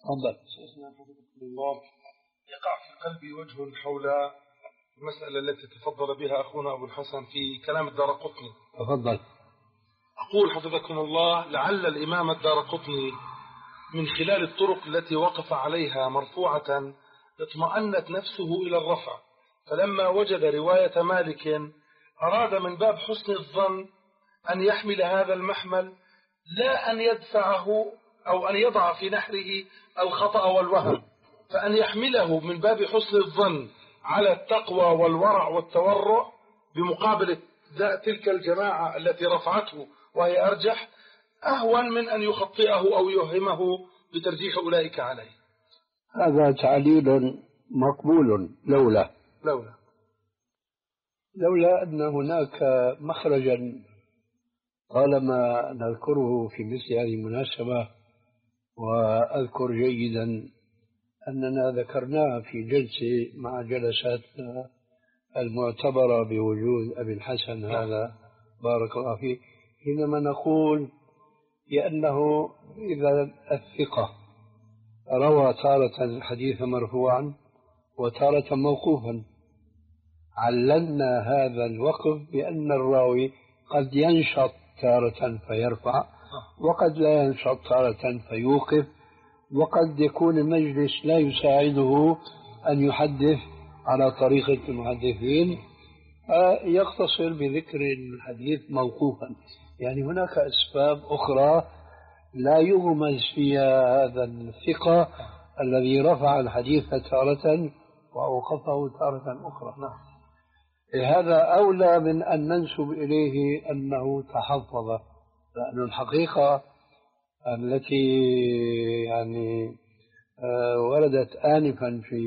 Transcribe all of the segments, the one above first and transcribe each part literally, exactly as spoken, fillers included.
تفضل. شيخنا حفظكم الله، يقع في قلبي وجه حول المسألة التي تفضل بها أخونا أبو الحسن في كلام الدارقطني. تفضل. أقول حفظكم الله: لعل الإمام الدارقطني من خلال الطرق التي وقف عليها مرفوعة اطمأنت نفسه إلى الرفع، فلما وجد رواية مالك أراد من باب حسن الظن أن يحمل هذا المحمل، لا أن يدفعه أو أن يضع في نحره الخطأ والوهم، فأن يحمله من باب حسن الظن على التقوى والورع والتورع بمقابل تلك الجماعة التي رفعته وهي أرجح، أهون من أن يخطئه أو يوهمه بترجيح أولئك عليه. هذا تعليل مقبول لولا لولا لولا أن هناك مخرجا طالما نذكره في مثل هذه المناسبة. وأذكر جيدا أننا ذكرناه في جلسة مع جلساتنا المعتبرة بوجود أبي الحسن هذا بارك الله فيه، حينما نقول بأنه إذا الثقة روى تارة الحديث مرفوعا وتارة موقوفا، عللنا هذا الوقف بأن الراوي قد ينشط تارة فيرفع، وقد لا ينشط تارة فيوقف، وقد يكون المجلس لا يساعده أن يحدث على طريقة المحدثين، يقتصر بذكر الحديث موقوفا. يعني هناك أسباب أخرى لا يغمز فيها هذا الثقة الذي رفع الحديث تارة وأوقفه تارة أخرى. هذا أولى من أن ننسب إليه أنه تحفظ، لأن الحقيقة التي يعني وردت آنفا في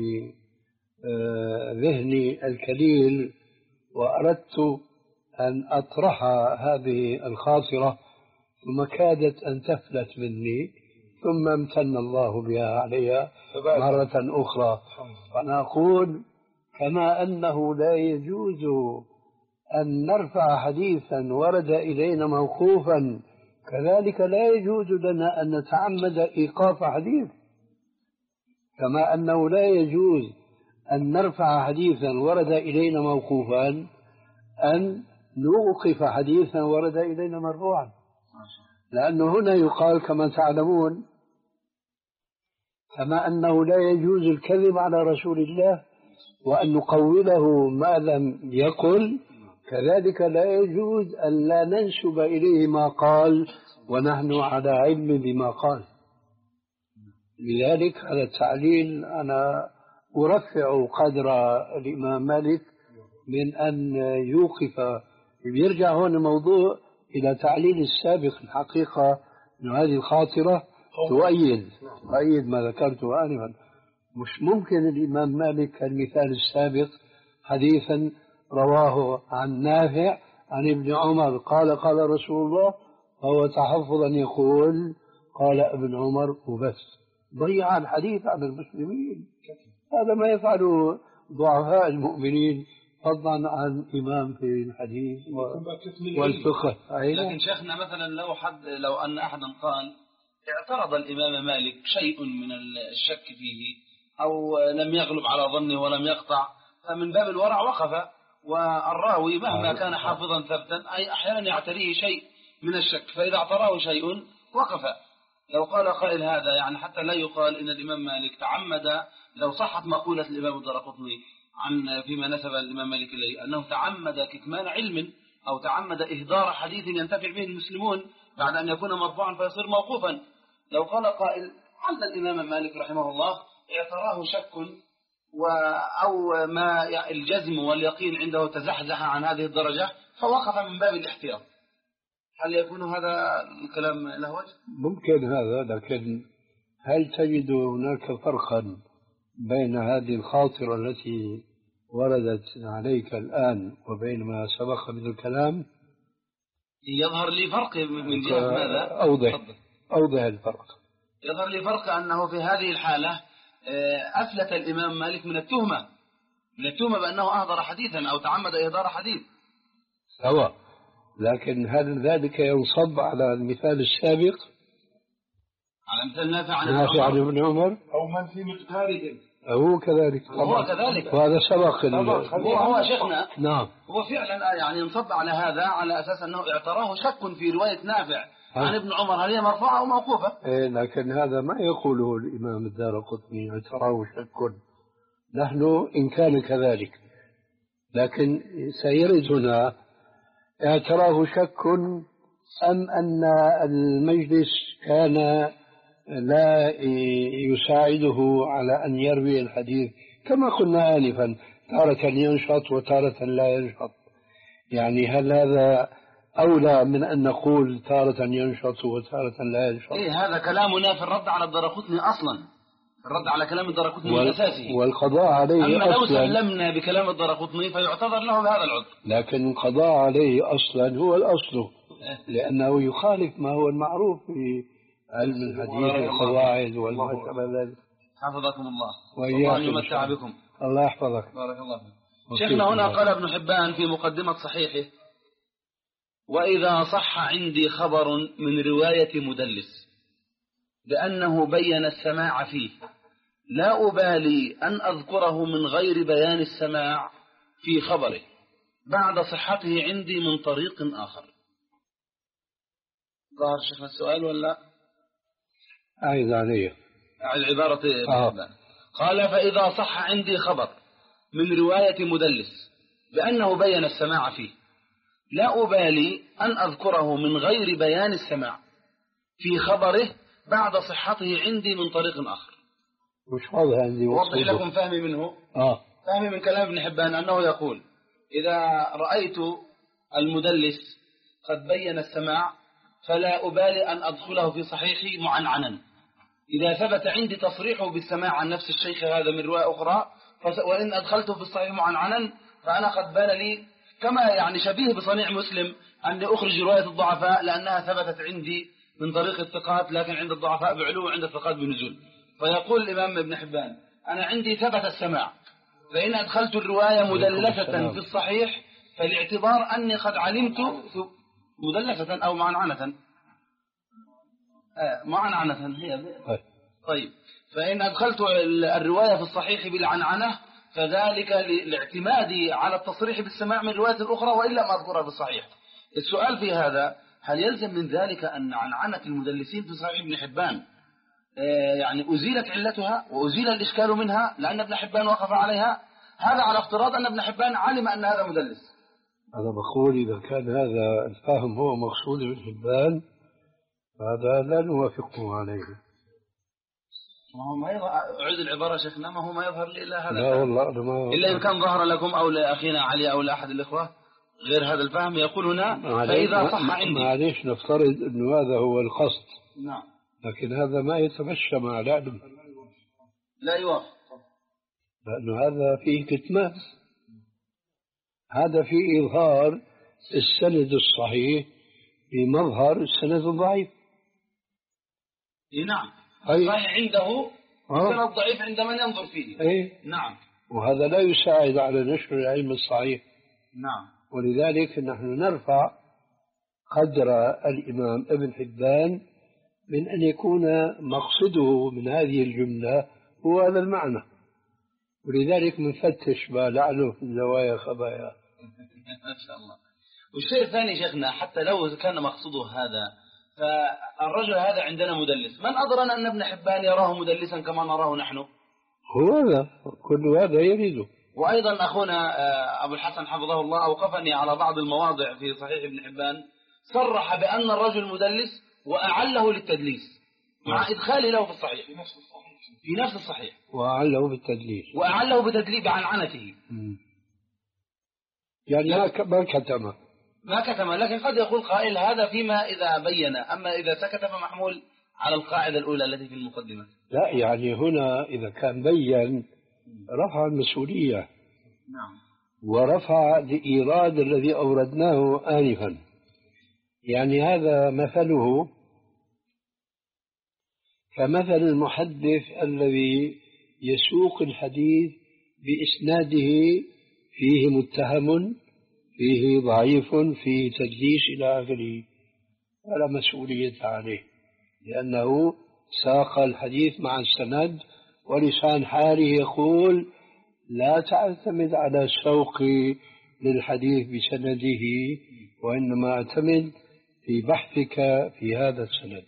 ذهني الكليل وأردت أن أطرح هذه الخاطرة ثم كادت أن تفلت مني، ثم امتن الله بها عليها مرة أخرى. فأنا أقول كما أنه لا يجوز أن نرفع حديثا ورد إلينا موقوفا، كذلك لا يجوز لنا أن نتعمد إيقاف حديث. كما أنه لا يجوز أن نرفع حديثا ورد إلينا موقوفا أن نوقف حديثا ورد إلينا مرفوعا، لأنه هنا يقال كما تعلمون كما أنه لا يجوز الكذب على رسول الله وأن نقوله ما لم يقل، كذلك لا يجوز أن لا ننسب إليه ما قال ونحن على علم بما قال. لذلك هذا التعليل أنا أرفع قدر الإمام مالك من أن يوقف. يرجع هون الموضوع إلى تعليل السابق. الحقيقة أن هذه الخاطرة تؤيد تؤيد ما ذكرته آنفا. مش ممكن الإمام مالك المثال السابق حديثا رواه عن نافع عن ابن عمر قال قال رسول الله، فهو تحفظا يقول قال ابن عمر وبس، ضيع الحديث عن المسلمين. هذا ما يفعله ضعفاء المؤمنين، فضلا عن إمام في الحديث والفقه. لكن شيخنا مثلا لو حد لو أن أحدا قال اعترض الإمام مالك شيء من الشك فيه أو لم يغلب على ظنه ولم يقطع، فمن باب الورع وقف، والراوي مهما كان حافظا ثبتا أي أحيانا يعتريه شيء من الشك، فإذا اعتراه شيء وقف. لو قال قائل هذا يعني حتى لا يقال إن الإمام مالك تعمد، لو صحت مقولة الإمام الدارقطني عن فيما نسب الإمام مالك إليه أنه تعمد كتمان علم أو تعمد إهدار حديث ينتفع به المسلمون بعد أن يكون مرفوعا فيصير موقوفا، لو قال قائل عند الإمام مالك رحمه الله اعتراه شك و أو ما الجزم واليقين عنده تزحزح عن هذه الدرجة فوقف من باب الاحتياط، هل يكون هذا الكلام له وجه؟ ممكن هذا، لكن هل تجد هناك فرقا بين هذه الخاطرة التي وردت عليك الآن وبين ما سبق من الكلام؟ يظهر لي فرق من جهة ماذا؟ أوضح أوضح الفرق. يظهر لي فرق أنه في هذه الحالة أفلت الإمام مالك من التهمة من التهمة بأنه أهدر حديثا أو تعمد إهدار حديث سواء، لكن هل ذلك ينصب على المثال السابق؟ على مثل نافع عن نافع عن ابن عمر أو من في مقدارهم. هو كذلك هو كذلك وهذا سبق هو هو شيخنا. نعم. هو فعلا يعني انصب على هذا على أساس أنه اعتراه شك في رواية نافع عن ابن عمر هل هي مرفوعة أو موقوفة. إيه لكن هذا ما يقوله الإمام الدارقطني اعتراه شك. نحن إن كان كذلك لكن سيرد هنا اعتراه شك أم أن المجلس كان لا يساعده على أن يروي الحديث كما قلنا آنفا تارة ينشط وتارة لا ينشط. يعني هل هذا أولى من أن نقول تارة ينشط وتارة لا ينشط؟ إيه هذا كلامنا في الرد على الدارقطني أصلا، الرد على كلام الدارقطني وال... الأساسي والقضاء عليه أما لو أصلا سلمنا بكلام الدارقطني فيعتذر له بهذا العذر. لكن القضاء عليه أصلا هو الأصل لأنه يخالف ما هو المعروف في علم الحديث والقواعد وما شابه ذلك. حفظكم الله والله يمتع بكم. الله يحفظك. بارك الله فيك. شيخنا هنا قال ابن حبان في مقدمة صحيحه: وإذا صح عندي خبر من رواية مدلس لأنه بين السماع فيه لا أبالي أن أذكره من غير بيان السماع في خبره بعد صحته عندي من طريق آخر. ظهر شيخنا السؤال ولا أعيد عليه؟ أعيد عبارة آه. قال: فإذا صح عندي خبر من رواية مدلس بأنه بين السماع فيه لا أبالي أن أذكره من غير بيان السماع في خبره بعد صحته عندي من طريق آخر. مش واضح عندي. وضح لكم فهمي منه. آه. فهمي من كلام ابن حبان أنه يقول: إذا رأيت المدلس قد بين السماع فلا أبالي أن أدخله في صحيحي معنعنا. إذا ثبت عندي تصريحه بالسماع عن نفس الشيخ هذا من رواية أخرى وإن أدخلته في الصحيح معنعنا فأنا قد بان لي كما يعني شبيه بصنيع مسلم أني أخرج رواية الضعفاء لأنها ثبتت عندي من طريق الثقات لكن عند الضعفاء بعلو وعند الثقات بنزول. فيقول الإمام ابن حبان: أنا عندي ثبت السماع فإن أدخلت الرواية مدلسة في الصحيح فالاعتبار أني قد علمت مدلسة أو معنعنة آه معنعنة هي. طيب فإن أدخلت الرواية في الصحيح بالعنعنة فذلك لاعتمادي على التصريح بالسماع من الرواية الأخرى وإلا ما أذكرها في الصحيح. السؤال في هذا: هل يلزم من ذلك أن عنعنة المدلسين في صحيح ابن حبان يعني أزيلت علتها وأزيل الإشكال منها لأن ابن حبان وقف عليها؟ هذا على افتراض أن ابن حبان علم أن هذا مدلس. أنا بقول إذا كان هذا الفهم هو مقصود ابن حبان هذا لا نوافقه عليه. ما هو ما يظهر، أعيد العبارة شيخنا، ما هو ما يظهر لي إلا هذا. لا والله ما إلا إن كان ظهر لكم أو لأخينا علي أو لأحد الإخوة غير هذا الفهم. يقول هنا: فإذا صح عندي. معليش نفترض أنه هذا هو القصد. نعم. لكن هذا ما يتمشى مع العلم. لا يوافق. لأنه هذا فيه كتمان. هذا فيه إظهار السند الصحيح بمظهر السند الضعيف. نعم. الصحيح عنده السند الضعيف عند من ينظر فيه. أي. نعم. وهذا لا يساعد على نشر العلم الصحيح. نعم. ولذلك نحن نرفع قدر الإمام ابن حبان من أن يكون مقصده من هذه الجملة هو هذا المعنى. ولذلك منفتش ما لعله في زوايا خبايا. ما شاء الله. والشيء الثاني شيخنا، حتى لو كان مقصده هذا فالرجل هذا عندنا مدلس، من أدرنا أن ابن حبان يراه مدلسا كما نراه نحن؟ هو هذا كل هذا يريده. وأيضا أخونا أبو الحسن حفظه الله أوقفني على بعض المواضع في صحيح ابن حبان صرح بأن الرجل مدلس وأعله للتدليس مع إدخاله له في الصحيح في نفس الصحيح وأعله بالتدليس وأعله بتدليس بعنعنته. يعني ما كتم ما كتم، لكن قد يقول قائل هذا فيما إذا بين، أما إذا سكت فمحمول على القاعدة الأولى التي في المقدمة. لا يعني هنا إذا كان بين رفع المسؤولية. نعم. ورفع الإيراد الذي أوردناه آنفا. يعني هذا مثله كمثل المحدث الذي يسوق الحديث بإسناده فيه متهم فيه ضعيف فيه تدليس إلى آخره، ولا مسؤولية عليه لأنه ساق الحديث مع السند، ولسان حاله يقول لا تعتمد على الشوق للحديث بسنده، وإنما اعتمد في بحثك في هذا السند.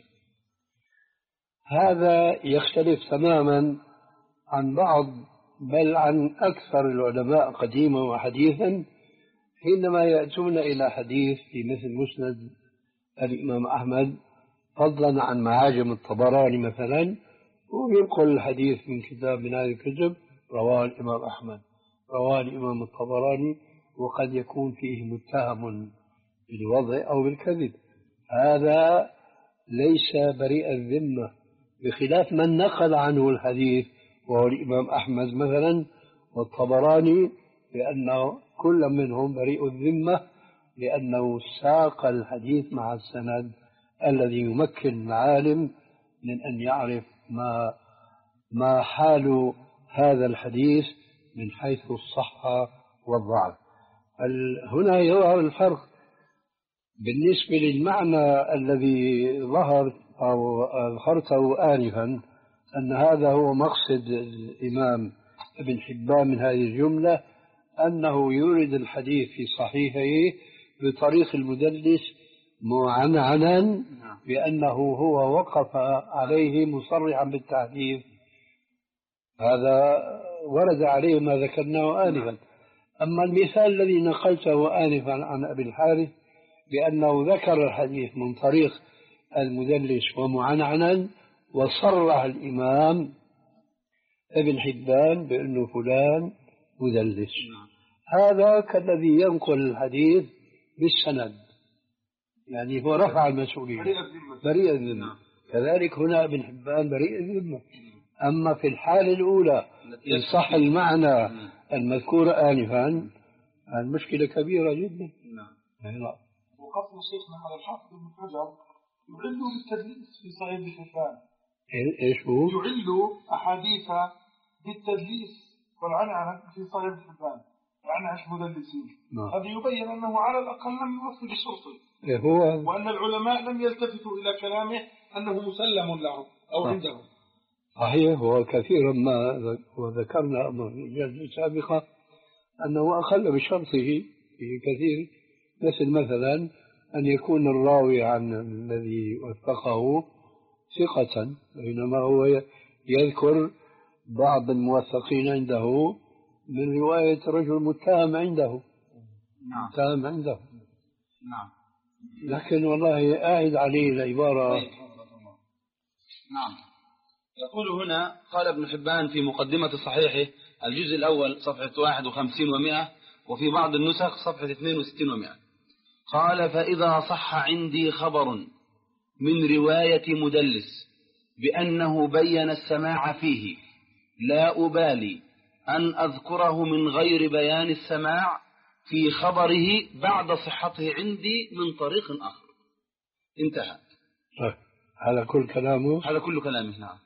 هذا يختلف تماما عن بعض بل عن أكثر العلماء قديما وحديثا، حينما يأتون إلى حديث في مثل مسند الإمام أحمد فضلا عن معاجم الطبراني مثلا، وينقل الحديث من كتاب من هذه الكتب رواه الإمام أحمد، رواه الإمام الطبراني، وقد يكون فيه متهم بالوضع أو بالكذب. هذا ليس بريء الذمة، بخلاف من نقل عنه الحديث وهو الإمام أحمد مثلا والطبراني، لأنه كل منهم بريء الذمة، لأنه ساق الحديث مع السند الذي يمكن العالم من أن يعرف ما ما حال هذا الحديث من حيث الصحة والضعف. هنا يظهر الفرق بالنسبة للمعنى الذي ظهر أو أظهرته آنفا، أن هذا هو مقصد الإمام ابن حبان من هذه الجملة، أنه يورد الحديث في صحيحه بطريق المدلس معنعنا بأنه هو وقف عليه مصرحا بالتحديث. هذا ورد عليه ما ذكرناه آنفا. أما المثال الذي نقلته آنفا عن أبي الحارث بأنه ذكر الحديث من طريق المدلس ومعنعنا، وصرح الإمام ابن حبان بأنه فلان مدلس، هذا كالذي ينقل الحديث بالسند، يعني هو رفع المسؤولية بريء الذمة. كذلك هنا ابن حبان بريء الذمة. أما في الحالة الأولى إن صح المعنى المذكور آنفا المشكلة كبيرة جدا. نعم. وقصد شيخنا على الحافظ ابن حجر يعل بالتدليس في صحيح ابن حبان. ايش هو؟ يعل أحاديث بالتدليس والعنعنة في صحيح ابن حبان، عنعنة مدلسين. هذا يبين أنه على الأقل لم يوفي بشرطه، هو وأن العلماء لم يلتفتوا إلى كلامه أنه مسلم لهم أو آه. عندهم. صحيح. وكثيرا ما وذكرنا في الجلسة السابقة أنه أخل بشرطه في كثير، مثل مثلا أن يكون الراوي عن الذي وثقه ثقة، بينما هو يذكر بعض الموثقين عنده من رواية رجل متهم عنده. نعم. متهم عنده. نعم. لكن والله أعد عليه العبارة. نعم. يقول هنا قال ابن حبان في مقدمة صحيحه الجزء الأول صفحة واحد وخمسين ومئة، وفي بعض النسخ صفحة اثنين وستين ومئة، قال: فإذا صح عندي خبر من رواية مدلس بأنه بين السماع فيه لا أبالي أن أذكره من غير بيان السماع في خبره بعد صحته عندي من طريق آخر. انتهى. هذا كل كلامه. هذا كل كلامه. نعم.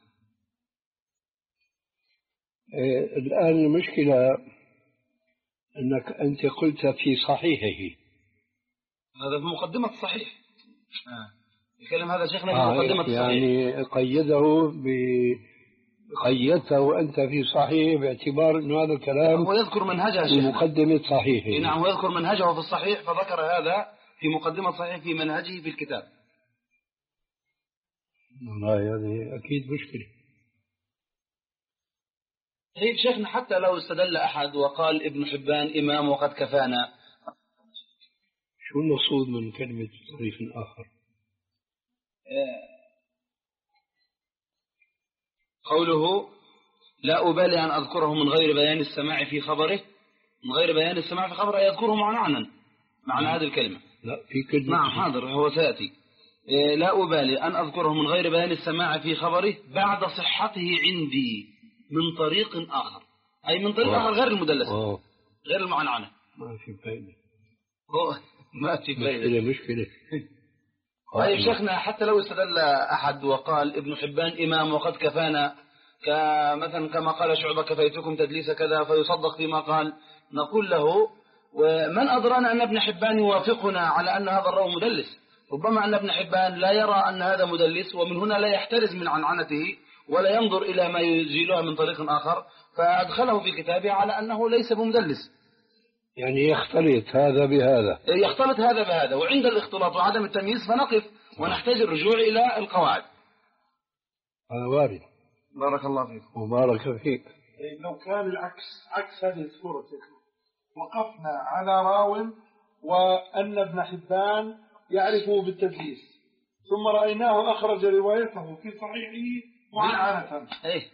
إيه الآن المشكلة أنك أنت قلت في صحيحه، هذا في مقدمة الصحيح. آه. الكلام هذا شيخنا في آه مقدمة الصحيح، يعني قيده ب قيدته أنت في صحيح باعتبار أن هذا الكلام هو يذكر منهجه في مقدمة صحيحه. نعم، هو يذكر منهجه في الصحيح، فذكر هذا في مقدمة صحيح في منهجه في الكتاب. والله هذه أكيد مشكلة. طيب شيخنا، حتى لو استدل أحد وقال ابن حبان إمام وقد كفانا، شو المقصود من كلمة طريق آخر؟ قوله لا أبالي أن أذكره من غير بيان السماع في خبره، من غير بيان السماع في خبره يذكره معنى معنى هذه الكلمة. لا في كلمة. نعم حاضر، هو سيأتي. لا أبالي أن أذكره من غير بيان السماع في خبره بعد صحته عندي من طريق آخر، أي من طريق آخر غير المدلس، غير المعنعنة. ما في فائدة. ما في فائدة. مشكلة مشكلة. طيب شيخنا، حتى لو استدل أحد وقال ابن حبان إمام وقد كفانا، كمثلا كما قال شعبة كفيتكم تدليس كذا، فيصدق فيما قال، نقول له: ومن أدرانا أن ابن حبان يوافقنا على أن هذا الراوي مدلس، ربما أن ابن حبان لا يرى أن هذا مدلس، ومن هنا لا يحترز من عنعنته ولا ينظر إلى ما يزيلها من طريق آخر، فأدخله في كتابه على أنه ليس بمدلس. يعني يختلط هذا بهذا، يختلط هذا بهذا، وعند الاختلاط وعدم التمييز فنقف ونحتاج الرجوع إلى القواعد. هذا وارد. بارك الله فيك. وبارك فيك. لو كان العكس، عكس هذه الصورة، وقفنا على راو وأن ابن حبان يعرفه بالتدليس، ثم رأيناه أخرج روايته في صحيحه معنعنة. إيه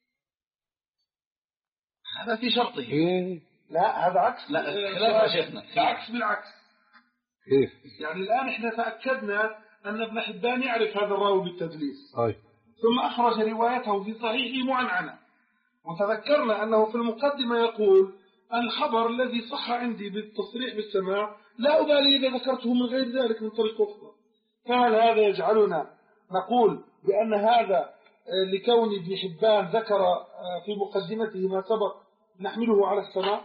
هذا في شرطه. إيه؟ لا هذا عكس. لا خلاف يا شيخنا، عكس بالعكس. كيف؟ يعني الآن إحنا تأكدنا أن ابن حبان يعرف هذا الراوي بالتدليس، أي. ثم أخرج روايته في صحيحه معنعنة، وتذكرنا أنه في المقدمة يقول الخبر الذي صح عندي بالتصريح بالسماع لا أبالي إذا ذكرته من غير ذلك من طريق أخرى. فهل هذا يجعلنا نقول بأن هذا لكون ابن حبان ذكر في مقدمته ما سبق نحمله على السماع؟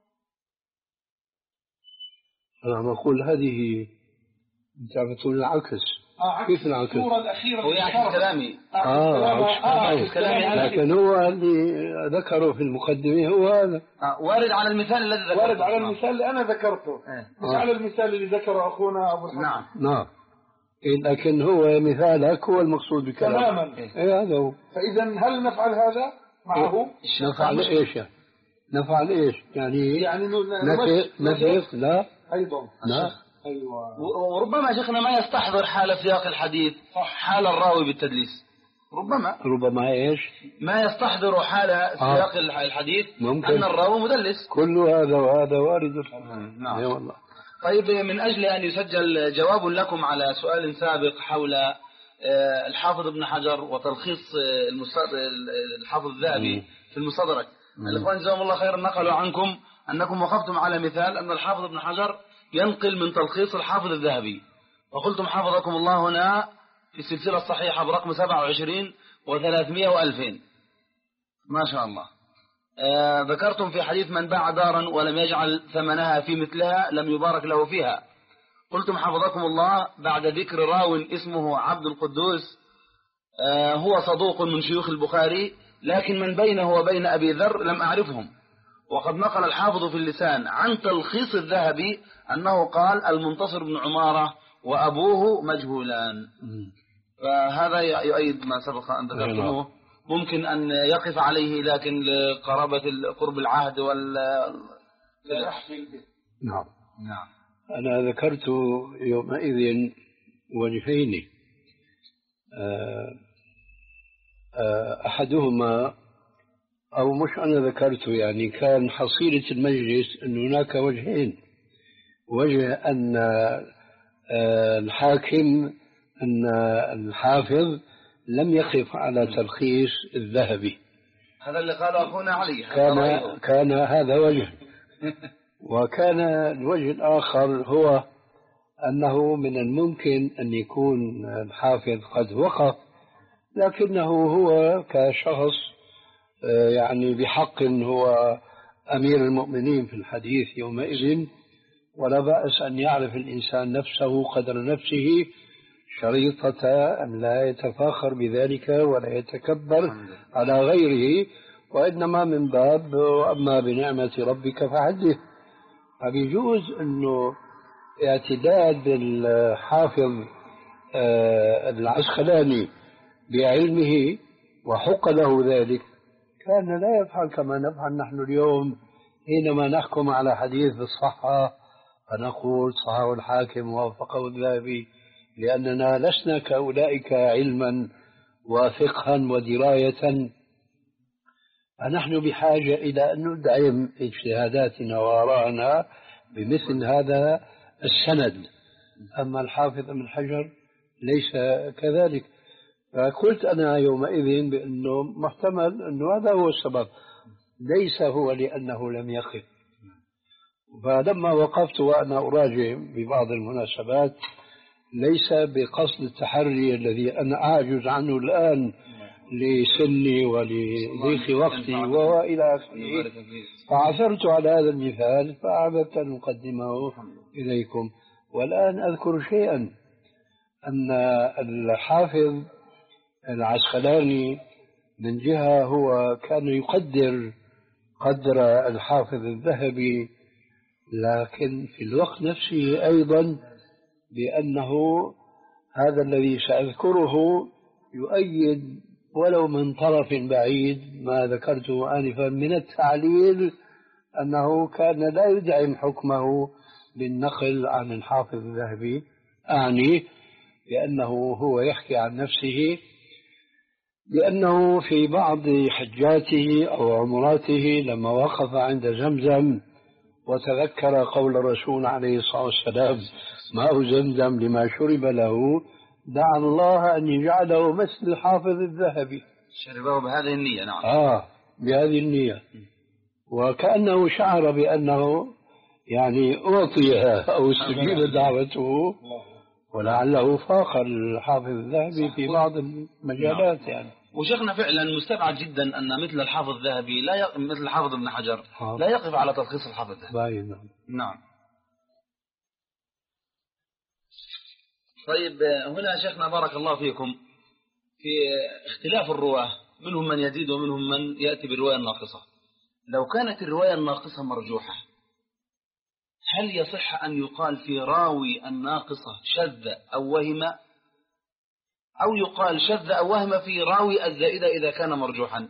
أنا أقول هذه أنت بتقول العكس. آه كيف العكس؟ الصورة الأخيرة هو يعكس كلامي. آه عكس كلامي. لكن هو اللي ذكره في المقدمة هو هذا. آه وارد على المثال الذي ذكرته. وارد على المثال اللي أنا ذكرته، مش على المثال اللي ذكره أخونا أبو الحسن. نعم نعم. لكن هو مثالك هو المقصود بكلامه. تماما. إيه هذا هو. فإذا هل نفعل هذا معه؟ نفعل إيش؟ نفعل إيش؟ يعني يعني نفي نفي لا أيضا. لا. أيوة. وربما شيخنا ما يستحضر حال سياق الحديث حال الراوي بالتدليس. ربما ربما إيش؟ ما يستحضر حال سياق آه. الحديث ممكن. أن الراوي مدلس. كل هذا وهذا وارد. نعم. يا والله. طيب من أجل أن يسجل جواب لكم على سؤال سابق حول الحافظ ابن حجر وتلخيص الحافظ الذهبي في المستدرك، الإخوان جزاهم الله خيرا نقلوا عنكم أنكم وقفتم على مثال أن الحافظ ابن حجر ينقل من تلخيص الحافظ الذهبي، وقلتم حفظكم الله هنا في السلسلة الصحيحة برقم سبعة وعشرين وثلاثمائة وألفين ما شاء الله. آه ذكرتم في حديث من باع دارا ولم يجعل ثمنها في مثلها لم يبارك له فيها. قلتم حفظكم الله بعد ذكر راو اسمه عبد القدوس آه هو صدوق من شيوخ البخاري، لكن من بينه وبين أبي ذر لم أعرفهم. وقد نقل الحافظ في اللسان عن تلخيص الذهبي أنه قال المنتصر بن عمارة وأبوه مجهولان. فهذا يؤيد ما سبق أن ذكرتموه، ممكن أن يقف عليه لكن لقرابة قرب العهد وال نعم. نعم. أنا ذكرت يومئذ وجهين، أحدهما أو مش أنا ذكرت، يعني كان حصيلة المجلس أن هناك وجهين. وجه أن الحاكم أن الحافظ لم يقف على تلخيص الذهبي، هذا اللي قاله أخونا علي، كان, كان هذا وجه. وكان الوجه الآخر هو أنه من الممكن أن يكون الحافظ قد وقف، لكنه هو كشخص يعني بحق هو أمير المؤمنين في الحديث يومئذ، ولا بأس أن يعرف الإنسان نفسه قدر نفسه، شريطة أن لا يتفاخر بذلك ولا يتكبر على غيره، وإنما من باب وأما بنعمة ربك فحدث. فبيجوز أنه اعتداد الحافظ العسقلاني بعلمه وحق له ذلك كان لا يفعل كما نفعل نحن اليوم حينما نحكم على حديث بالصحة فنقول صححه الحاكم ووافقه الذهبي، لأننا لسنا كأولئك علما وفقها ودراية، فنحن بحاجة إلى أن ندعم اجتهاداتنا وآراءنا بمثل هذا السند. أما الحافظ ابن حجر ليس كذلك. فقلت أنا يومئذ بأنه محتمل أنه هذا هو السبب، ليس هو لأنه لم يقف. فلما وقفت وأنا أراجع ببعض المناسبات ليس بقصد التحري الذي أنا أعجز عنه الآن لسني ولضيق وقتي وإلى آخره، فعثرت على هذا المثال فأعددت أن أقدمه إليكم. والآن أذكر شيئا، أن الحافظ العسقلاني من جهة هو كان يقدر قدر الحافظ الذهبي، لكن في الوقت نفسه أيضا بأنه هذا الذي سأذكره يؤيد ولو من طرف بعيد ما ذكرته آنفا من التعليل، أنه كان لا يدعم حكمه بالنقل عن الحافظ الذهبي. أعني لأنه هو يحكي عن نفسه لأنه في بعض حجاته أو عمراته لما وقف عند زمزم وتذكر قول الرسول عليه الصلاة والسلام ماء زمزم لما شرب له، دعا الله أن يجعله مثل الحافظ الذهبي. شربه بهذه النية. نعم. آه بهذه النية، وكأنه شعر بأنه يعني أعطيها أو استجيب دعوته، ولعله فاق الحافظ الذهبي في بعض المجالات. نعم. يعني وشيخنا فعلا مستبعد جدا أن مثل الحافظ الذهبي لا ي... مثل الحافظ ابن حجر آه. لا يقف على تلخيص الحافظ الذهبي. نعم. نعم. طيب هنا شيخنا بارك الله فيكم في اختلاف الرواة، منهم من يزيد ومنهم من يأتي بالرواية الناقصة. لو كانت الرواية الناقصة مرجوحة، هل يصح أن يقال في راوي الناقصة شذ أو وهم، أو يقال شذ أو وهم في راوي الزائدة إذا كان مرجوحا؟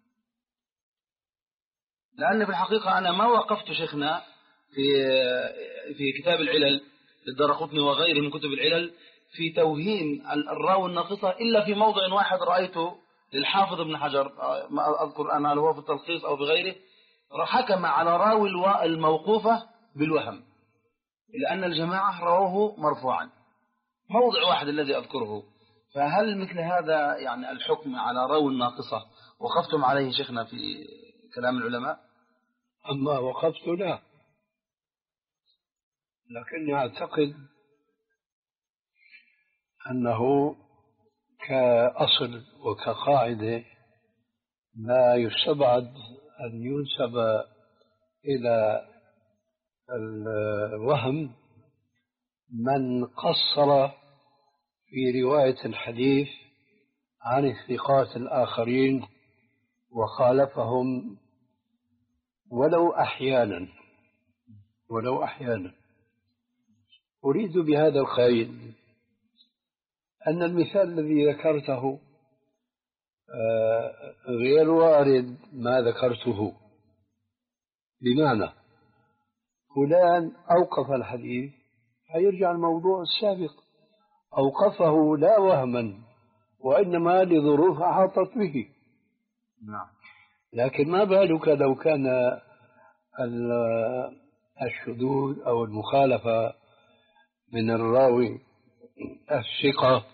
لأن في الحقيقة أنا ما وقفت شيخنا في في كتاب العلل للدارقطني وغيره من كتب العلل في توهيم الراوي الناقصة إلا في موضع واحد رأيته للحافظ ابن حجر، ما أذكر أنا هل هو في التلخيص أو بغيره، حكم على راوي الموقوفة بالوهم لأن الجماعة رووه مرفوعا، موضع واحد الذي أذكره. فهل مثل هذا يعني الحكم على راوي الناقصة وقفتم عليه شيخنا في كلام العلماء؟ أما وقفت لا، لكني أعتقد أنه كأصل وكقاعدة لا يستبعد أن ينسب إلى الوهم من قصر في رواية الحديث عن الثقات الآخرين وخالفهم ولو أحيانا ولو أحيانا. أريد بهذا القيد أن المثال الذي ذكرته غير وارد ما ذكرته، بمعنى فلان أوقف الحديث فيرجع الموضوع السابق، أوقفه لا وهما وإنما لظروف أحاطت به. نعم. لكن ما بالك لو كان الشذوذ أو المخالفة من الراوي الثقة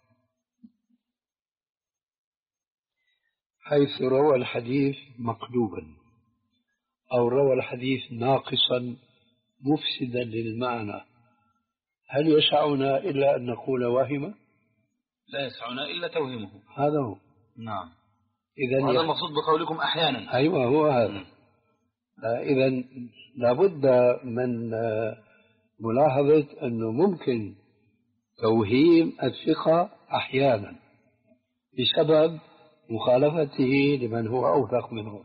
حيث روى الحديث مقلوبا أو روى الحديث ناقصا مفسدا للمعنى، هل يسعنا إلا أن نقول واهمة؟ لا يسعنا إلا توهمه. هذا هو. نعم. إذن هذا يخ... المقصود بقولكم أحيانا. أيوة هو هذا. إذن لابد من ملاحظة أنه ممكن توهيم الثقة أحيانا بسبب مخالفته لمن هو أوثق منه.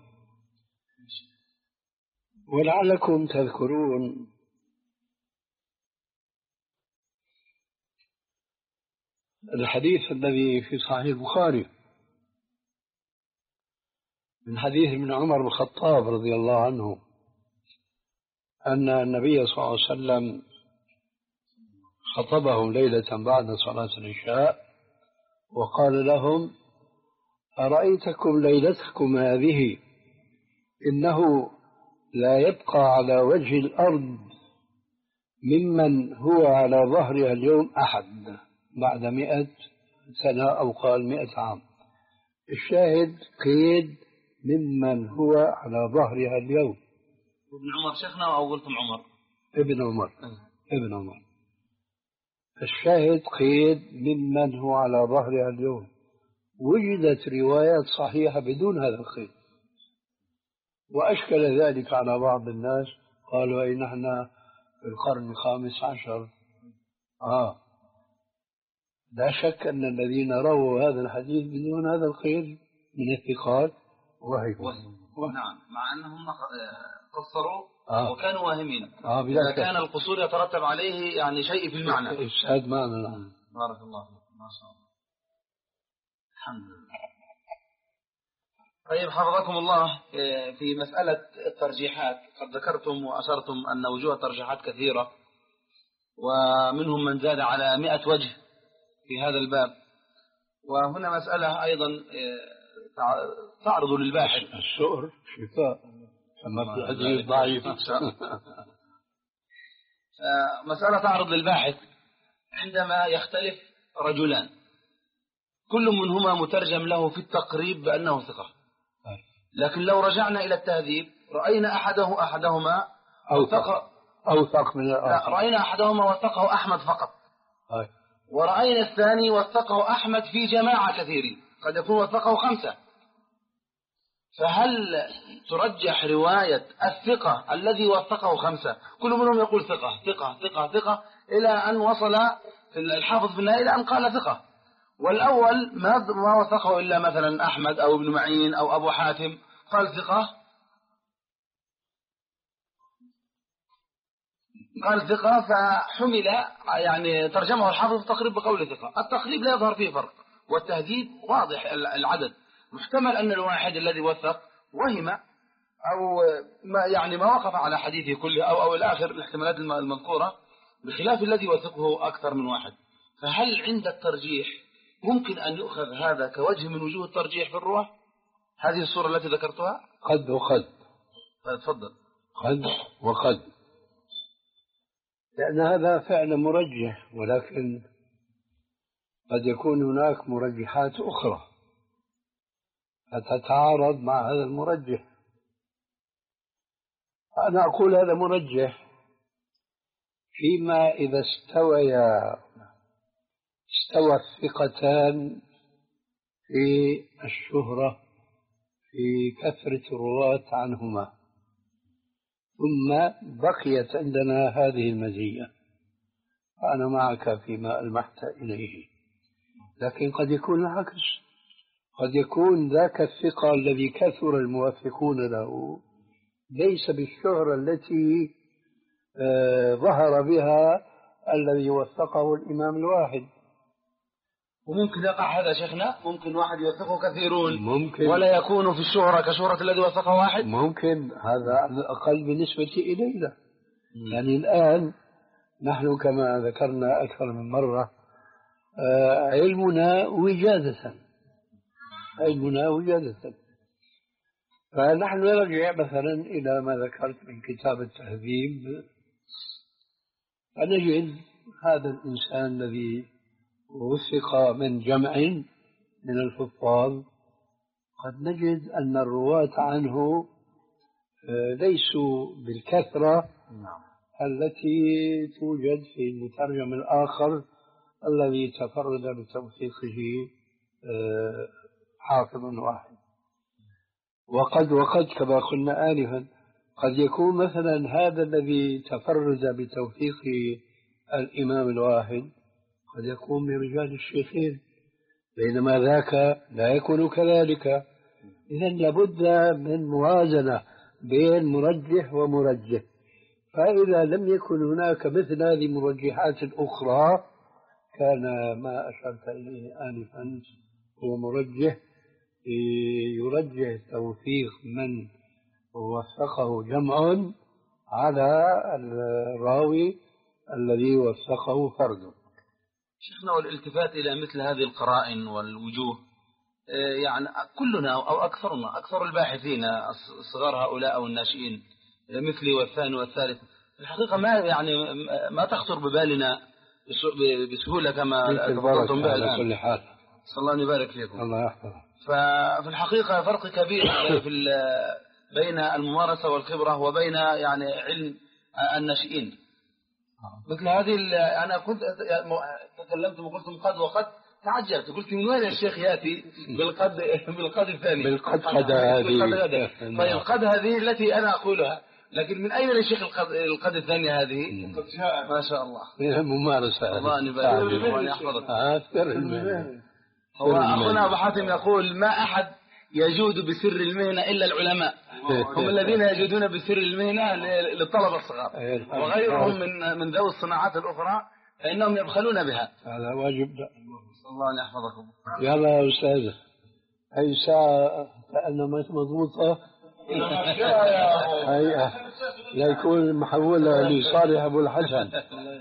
ولعلكم تذكرون الحديث الذي في صحيح البخاري من حديث ابن عمر بن الخطاب رضي الله عنه أن النبي صلى الله عليه وسلم خطبهم ليلة بعد صلاة العشاء وقال لهم: أرأيتكم ليلتكم هذه إنه لا يبقى على وجه الأرض ممن هو على ظهرها اليوم أحد بعد مئة سنة أو قال مئة عام. الشاهد قيد ممن هو على ظهرها اليوم. ابن عمر شيخنا أو قلتم عمر؟ ابن عمر. أه. ابن عمر. الشاهد قيد ممن هو على ظهرها اليوم. وجدت روايات صحيحة بدون هذا القيد، وأشكل ذلك على بعض الناس، قالوا أي نحن في القرن الخامس عشر. آه لا شك أن الذين رووا هذا الحديث بدون هذا القيد من الثقات وهم. نعم، مع أنهم قصروا آه. وكانوا واهمين. آه إذا كان القصور يترتب عليه يعني شيء في المعنى. إفساد معنى. نعم. بارك الله فيك، ما شاء الله. الحمد لله. طيب حفظكم الله، في مسألة الترجيحات قد ذكرتم وأشرتم أن وجوه الترجيحات كثيرة، ومنهم من زاد على مئة وجه في هذا الباب. وهنا مسألة أيضا تعرض للباحث. السؤر شفاء فما في الحديث ضعيف. مسألة تعرض للباحث عندما يختلف رجلان كل منهما مترجم له في التقريب بأنه ثقة، لكن لو رجعنا إلى التهذيب رأينا أحده أحدهما أوثق أوثق من الآخر. رأينا أحدهما وثقه أحمد فقط، أي. ورأينا الثاني وثقه أحمد في جماعة كثيرين، قد يكون وثقه خمسة. فهل ترجح رواية الثقة الذي وثقه خمسة كل منهم يقول ثقة ثقة ثقة ثقة إلى أن وصل الحافظ في النهاية إلى أن قال ثقة، والأول ما وثقه إلا مثلا أحمد أو ابن معين أو أبو حاتم قال ثقة قال ثقة فحمل يعني ترجمه الحافظ التقريب بقول ثقة. التقريب لا يظهر فيه فرق، والتهذيب واضح العدد. محتمل أن الواحد الذي وثق وهم أو ما يعني ما وقف على حديثه كله أو أو الآخر الاحتمالات المذكورة، بخلاف الذي وثقه أكثر من واحد. فهل عند الترجيح ممكن أن يؤخذ هذا كوجه من وجوه الترجيح في الرواة؟ هذه الصورة التي ذكرتها قد وقد. تفضل. قد وقد، لأن هذا فعل مرجح، ولكن قد يكون هناك مرجحات أخرى فتتعارض مع هذا المرجح. أنا أقول هذا مرجح فيما إذا استويا استوى الثقتان في الشهرة في كثرة الرواة عنهما، ثم بقيت عندنا هذه المزية، فأنا معك فيما ألمحت إليه. لكن قد يكون العكس، قد يكون ذاك الثقة الذي كثر الموثقون له ليس بالشهرة التي آه ظهر بها الذي وثقه الإمام الواحد. وممكن يقع هذا شيخنا، ممكن واحد يوثقه كثيرون ممكن، ولا يكون في الشهرة كشهرة الذي وثقه واحد. ممكن، هذا على الأقل بالنسبة إلينا. يعني الآن نحن كما ذكرنا أكثر من مرة آه علمنا وجادة علمنا وجادة فنحن نرجع مثلا إلى ما ذكرت من كتاب التهذيب، فنجد هذا الإنسان الذي وثق من جمع من الحفاظ قد نجد أن الرواة عنه ليسوا بالكثرة التي توجد في المترجم الآخر الذي تفرد بتوثيقه حافظ واحد. وقد وقد كما قلنا آنفا قد يكون مثلا هذا الذي تفرد بتوثيق الإمام الواحد قد يكون من رجال الشيخين، بينما ذاك لا يكون كذلك. إذن لابد من موازنة بين مرجح ومرجح، فإذا لم يكن هناك مثل هذه المرجحات الأخرى كان ما أشرت إليه آنفا هو مرجح يرجح توثيق من وثقه جمع على الراوي الذي وثقه فرد. شيخنا، والالتفات إلى مثل هذه القرائن والوجوه يعني كلنا أو أكثرنا أكثر الباحثين الصغار هؤلاء أو الناشئين مثلي والثاني والثالث الحقيقة ما يعني ما تخطر ببالنا بسهولة كما تفضلتم بها الآن. كل حال صلى الله أن يبارك فيكم. الله يحفظك. ففي الحقيقة فرق كبير في بين الممارسة والخبرة وبين يعني علم الناشئين. مثل هذه أنا كنت تكلمت وقلتم قد وقد تعجبت، قلت من وين الشيخ يأتي بالقد بالقد الثاني بالقد قد هذه. طيب القد هذه التي أنا أقولها لكن من أين للشيخ القد الثانية هذه؟ ما شاء الله من الممارسة. الله أن يبارك وأن يحفظك. هو أخونا أبو حاتم يقول ما أحد يجود بسر المهنة إلا العلماء، هم الذين يجودون بسر المهنة للطلبة الصغار، وغيرهم من من ذوي الصناعات الأخرى فإنهم يبخلون بها. هذا واجب. الله أن يحفظكم. يلا يا أستاذ، أي ساعة كأنما مضبوطة هيئة لا يكون محولة لصالح أبو الحسن. أنت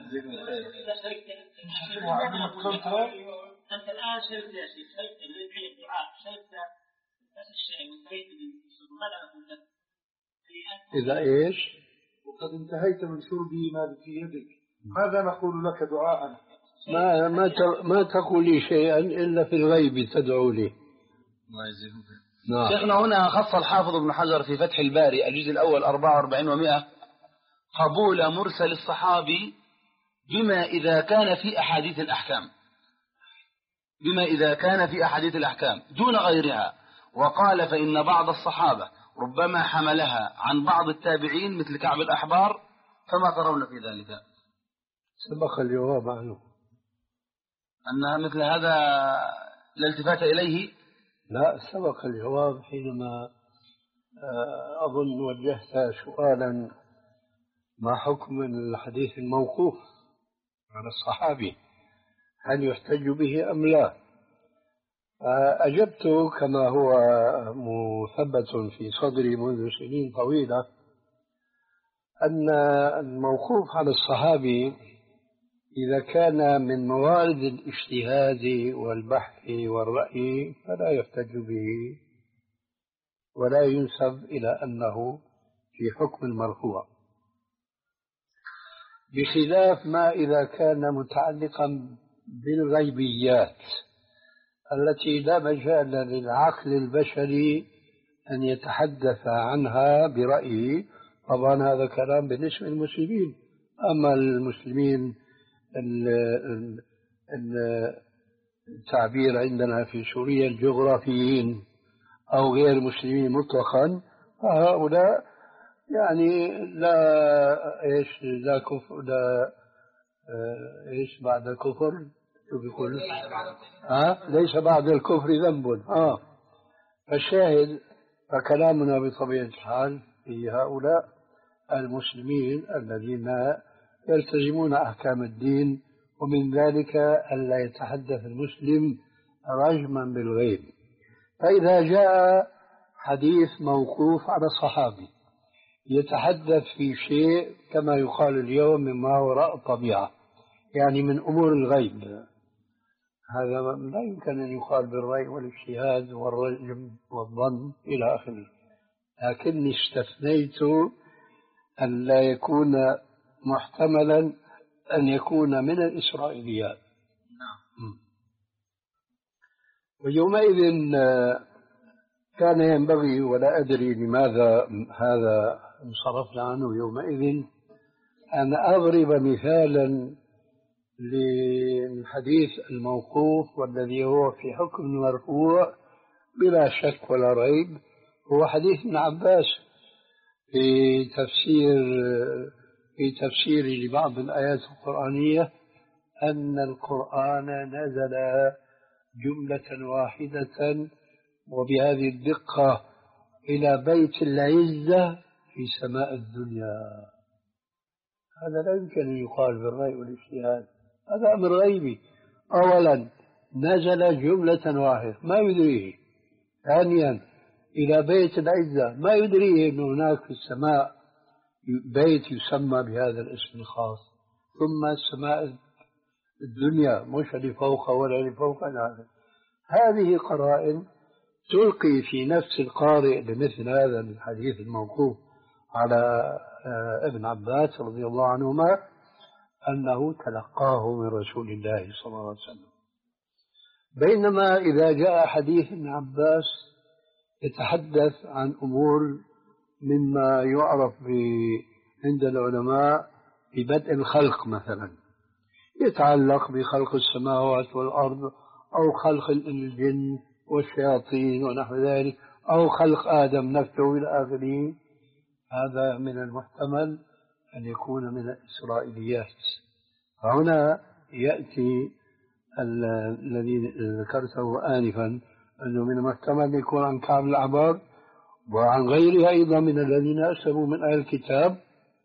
الآن شربت يا شيخ، شربت الربيع الدعاء، شربت بس الشيء وانتهيت من ماذا أقول لك؟ إذا إيش؟ وقد انتهيت من شرب ما في يدك، ماذا نقول لك دعاء؟ ما ما ما تقول لي شيئا إلا في الغيب تدعو لي. الله يجزيكم خير. نعم. شيخنا هنا خص الحافظ ابن حجر في فتح الباري الجزء الأول أربعة وأربعين ومئة قبول مرسل الصحابي بما إذا كان في أحاديث الأحكام، بما إذا كان في أحاديث الأحكام دون غيرها، وقال فإن بعض الصحابة ربما حملها عن بعض التابعين مثل كعب الأحبار، فما ترون في ذلك؟ سبق الجواب عنه أن مثل هذا لا التفات إليه. لا، سبق الجواب حينما أظن وجهت سؤالا ما حكم الحديث الموقوف على الصحابي، هل يحتج به أم لا؟ أجبت كما هو مثبت في صدري منذ سنين طويلة أن الموقوف على الصحابي إذا كان من موارد الاجتهاد والبحث والرأي فلا يحتج به ولا ينسب إلى أنه في حكم المرفوع، بخلاف ما إذا كان متعلقا بالغيبيات التي لا مجال للعقل البشري أن يتحدث عنها برأيه. طبعا هذا كلام بالنسبة للمسلمين، أما المسلمين التعبير عندنا في سوريا الجغرافيين أو غير المسلمين مطلقا، فهؤلاء يعني لا إيش لا كفر لا إيش بعد الكفر شو بيقول ها ليس بعد الكفر ذنب. آه فالشاهد فكلامنا بطبيعة الحال في هؤلاء المسلمين الذين يلتزمون أحكام الدين، ومن ذلك ألا يتحدث المسلم رجما بالغيب. فإذا جاء حديث موقوف على الصحابي يتحدث في شيء كما يقال اليوم مما وراء الطبيعة، يعني من أمور الغيب، هذا لا يمكن أن يقال بالرأي والاجتهاد والرجم والظن إلى آخره، لكني استثنيت أن لا يكون محتملا أن يكون من الإسرائيليات. نعم. ويومئذ كان ينبغي، ولا أدري لماذا هذا انصرفنا عنه يومئذ، أن أضرب مثالا للحديث الموقوف والذي هو في حكم المرفوع بلا شك ولا ريب، هو حديث ابن عباس في تفسير في تفسير لبعض الآيات القرآنية أن القرآن نزل جملة واحدة وبهذه الدقة إلى بيت العزة في سماء الدنيا. هذا لا يمكن أن يقال بالرأي والاجتهاد، هذا أمر غيبي. أولا نزل جملة واحدة ما يدريه، ثانيا إلى بيت العزة ما يدريه أن هناك في السماء بيت يسمى بهذا الاسم الخاص، ثم السماء الدنيا مش اللي فوق ولا اللي فوق هذا. هذه قرائن تلقي في نفس القارئ لمثل هذا الحديث الموقوف على ابن عباس رضي الله عنهما أنه تلقاه من رسول الله صلى الله عليه وسلم. بينما إذا جاء حديث ابن عباس يتحدث عن أمور مما يعرف عند العلماء ببدء الخلق مثلا، يتعلق بخلق السماوات والأرض أو خلق الجن والشياطين ونحو ذلك، أو خلق آدم نفسه إلى آخره، هذا من المحتمل أن يكون من الإسرائيليات. فهنا يأتي الذي ذكرته آنفا أنه من المحتمل أن يكون عن كعب الأحبار وعن غيره أيضا من الذين أسلموا من أهل الكتاب.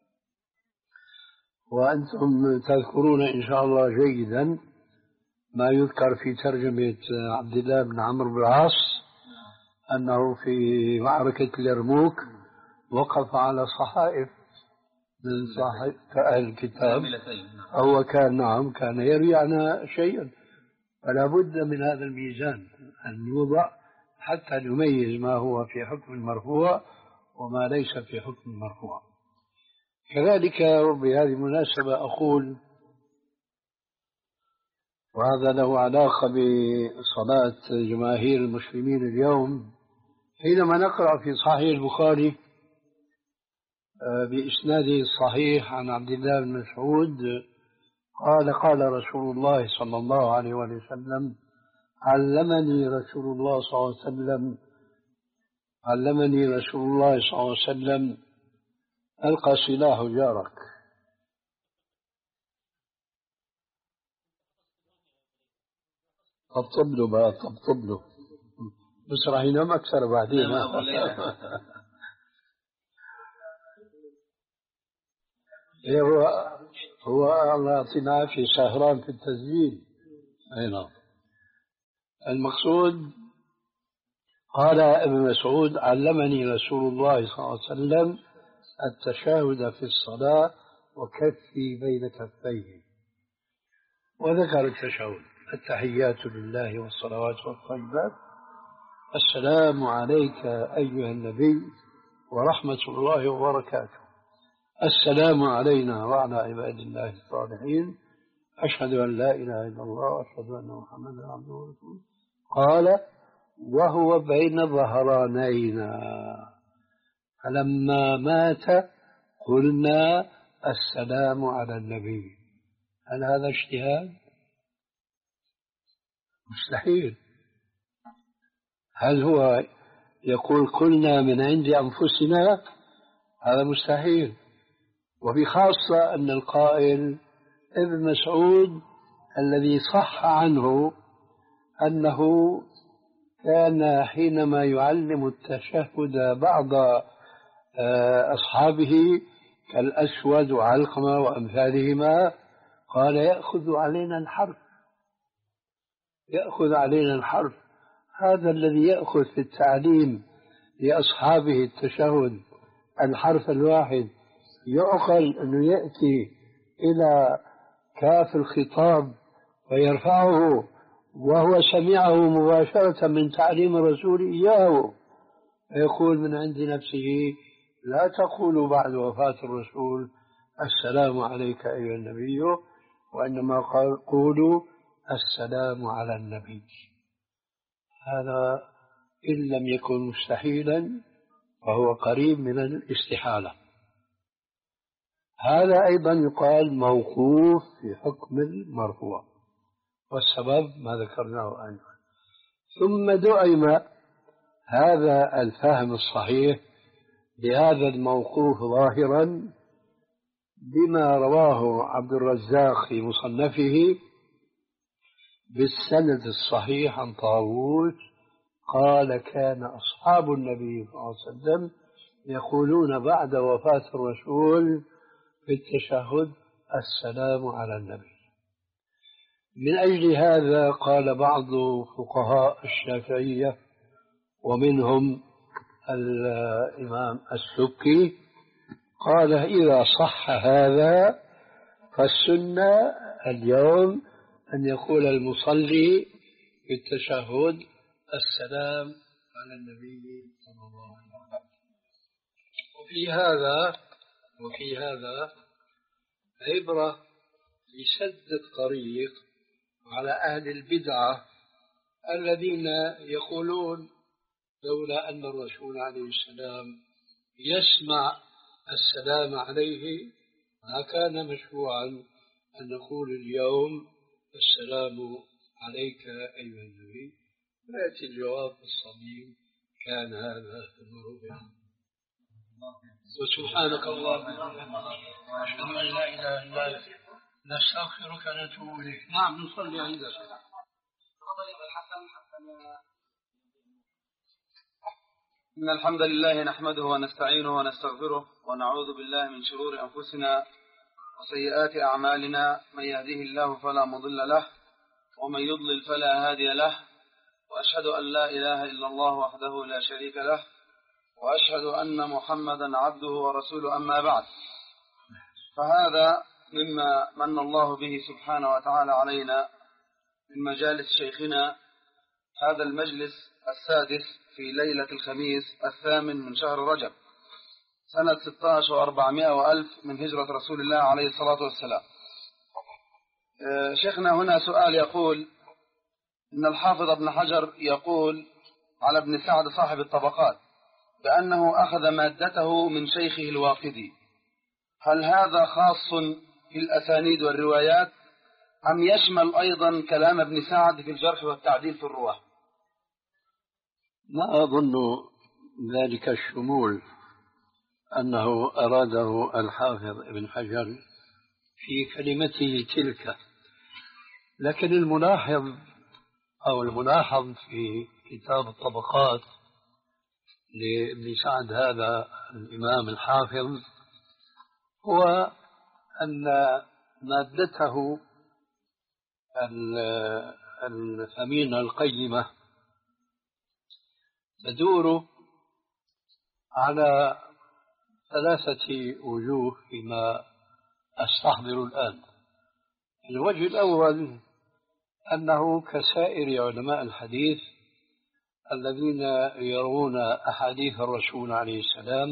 وأنتم تذكرون إن شاء الله جيدا ما يذكر في ترجمة عبد الله بن عمرو بن العاص أنه في معركة اليرموك وقف على صحائف من صحائف أهل الكتاب، هو كان نعم كان يروي عنها شيئا. فلا بد من هذا الميزان أن يوضع حتى نميز ما هو في حكم المرفوع وما ليس في حكم المرفوع. كذلك بهذه المناسبة أقول، وهذا له علاقة بصلاة جماهير المسلمين اليوم، حينما نقرأ في صحيح البخاري بإسناده الصحيح عن عبد الله بن مسعود قال قال رسول الله صلى الله عليه وسلم علمني رسول الله صلى الله عليه وسلم علمني رسول الله صلى الله عليه وسلم ألقى سلاح جارك. طبطب له بقى طبطب له بس راح ينام أكثر بعدين. هو هو الله يعطينا عافية سهران في التسجيل. أي نعم. المقصود قال ابن مسعود علمني رسول الله صلى الله عليه وسلم التشهد في الصلاة وكفي بين كفيه، وذكر التشهد التحيات لله والصلوات والطيبات، السلام عليك أيها النبي ورحمة الله وبركاته، السلام علينا وعلى عباد الله الصالحين، أشهد أن لا إله إلا الله وأشهد أن محمدا عبده ورسوله. قال وهو بين ظهرانينا فلما مات قلنا السلام على النبي. هل هذا اجتهاد؟ مستحيل. هل هو يقول قلنا من عند أنفسنا؟ هذا مستحيل. وبخاصة أن القائل ابن مسعود الذي صح عنه أنه كان حينما يعلم التشهد بعض أصحابه كالأسود وعلقمة وأمثالهما قال يأخذ علينا الحرف يأخذ علينا الحرف. هذا الذي يأخذ في التعليم لأصحابه التشهد الحرف الواحد يعقل أنه يأتي إلى كاف الخطاب ويرفعه وهو سمعه مباشرة من تعليم الرسول إياه، فيقول من عند نفسه لا تقولوا بعد وفاة الرسول السلام عليك أيها النبي، وإنما قولوا السلام على النبي. هذا إن لم يكن مستحيلا فهو قريب من الاستحالة. هذا أيضا يقال موقوف في حكم المرفوع، والسبب ما ذكرناه آنفا. ثم دعم هذا الفهم الصحيح لهذا الموقوف ظاهرا بما رواه عبد الرزاق في مصنفه بالسند الصحيح عن طاووس قال كان أصحاب النبي صلى الله عليه وسلم يقولون بعد وفاة الرسول في التشهد السلام على النبي. من أجل هذا قال بعض فقهاء الشافعية ومنهم الإمام السكي قال إذا صح هذا فالسنة اليوم أن يقول المصلي في التشهد السلام على النبي صلى الله عليه وسلم. وفي هذا وفي هذا عبرة لسد الطريق على أهل البدعة الذين يقولون لولا أن الرسول عليه السلام يسمع السلام عليه ما كان مشروعا أن نقول اليوم السلام عليك أيها النبي. فيأتي الجواب الصميم كان هذا في المروءة. وسبحانك اللهم وبحمدك أشهد أن لا إله إلا أنت نستغفرك ونتوب إليك. نعم نصلي عندك. إن الحمد لله نحمده ونستعينه ونستغفره ونعوذ بالله من شرور أنفسنا وسيئات أعمالنا. من يهده الله فلا مضل له ومن يضلل فلا هادي له، وأشهد أن لا إله إلا الله وحده لا شريك له، وأشهد أن محمدا عبده ورسوله. أما بعد، فهذا مما من الله به سبحانه وتعالى علينا من مجالس شيخنا، هذا المجلس السادس في ليلة الخميس الثامن من شهر رجب سنة ستة عشر وأربعمائة وألف من هجرة رسول الله عليه الصلاة والسلام. شيخنا هنا سؤال يقول إن الحافظ ابن حجر يقول على ابن سعد صاحب الطبقات بأنه أخذ مادته من شيخه الواقدي، هل هذا خاص في الأسانيد والروايات أم يشمل أيضا كلام ابن سعد في الجرح والتعديل في الرواة؟ لا أظن ذلك الشمول أنه أراده الحافظ ابن حجر في كلمته تلك، لكن الملاحظ أو الملاحظ في كتاب الطبقات لابن سعد هذا الإمام الحافظ هو أن مادته الثمينة القيمة تدور على ثلاثة وجوه فيما أستحضر الآن. الوجه الأول أنه كسائر علماء الحديث الذين يرون أحاديث الرسول عليه السلام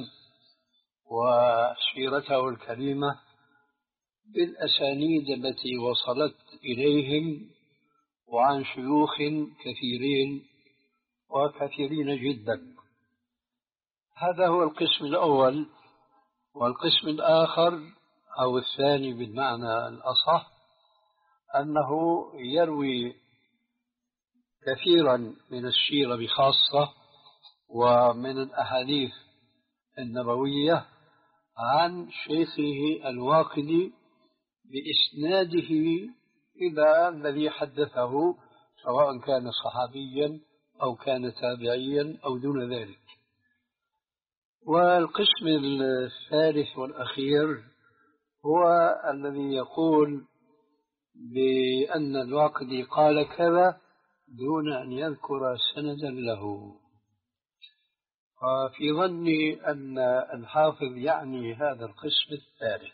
وسيرته الكريمة بالأسانيد التي وصلت إليهم وعن شيوخ كثيرين وكثيرين جدا. هذا هو القسم الأول. والقسم الآخر أو الثاني بالمعنى الأصح أنه يروي كثيرا من السيرة بخاصة ومن الأحاديث النبوية عن شيخه الواقدي بإسناده إلى الذي حدثه، سواء كان صحابيا أو كان تابعيا أو دون ذلك. والقسم الثالث والأخير هو الذي يقول بأن الواقدي قال كذا دون أن يذكر سندا له. وفي ظني أن الحافظ يعني هذا القسم الثالث،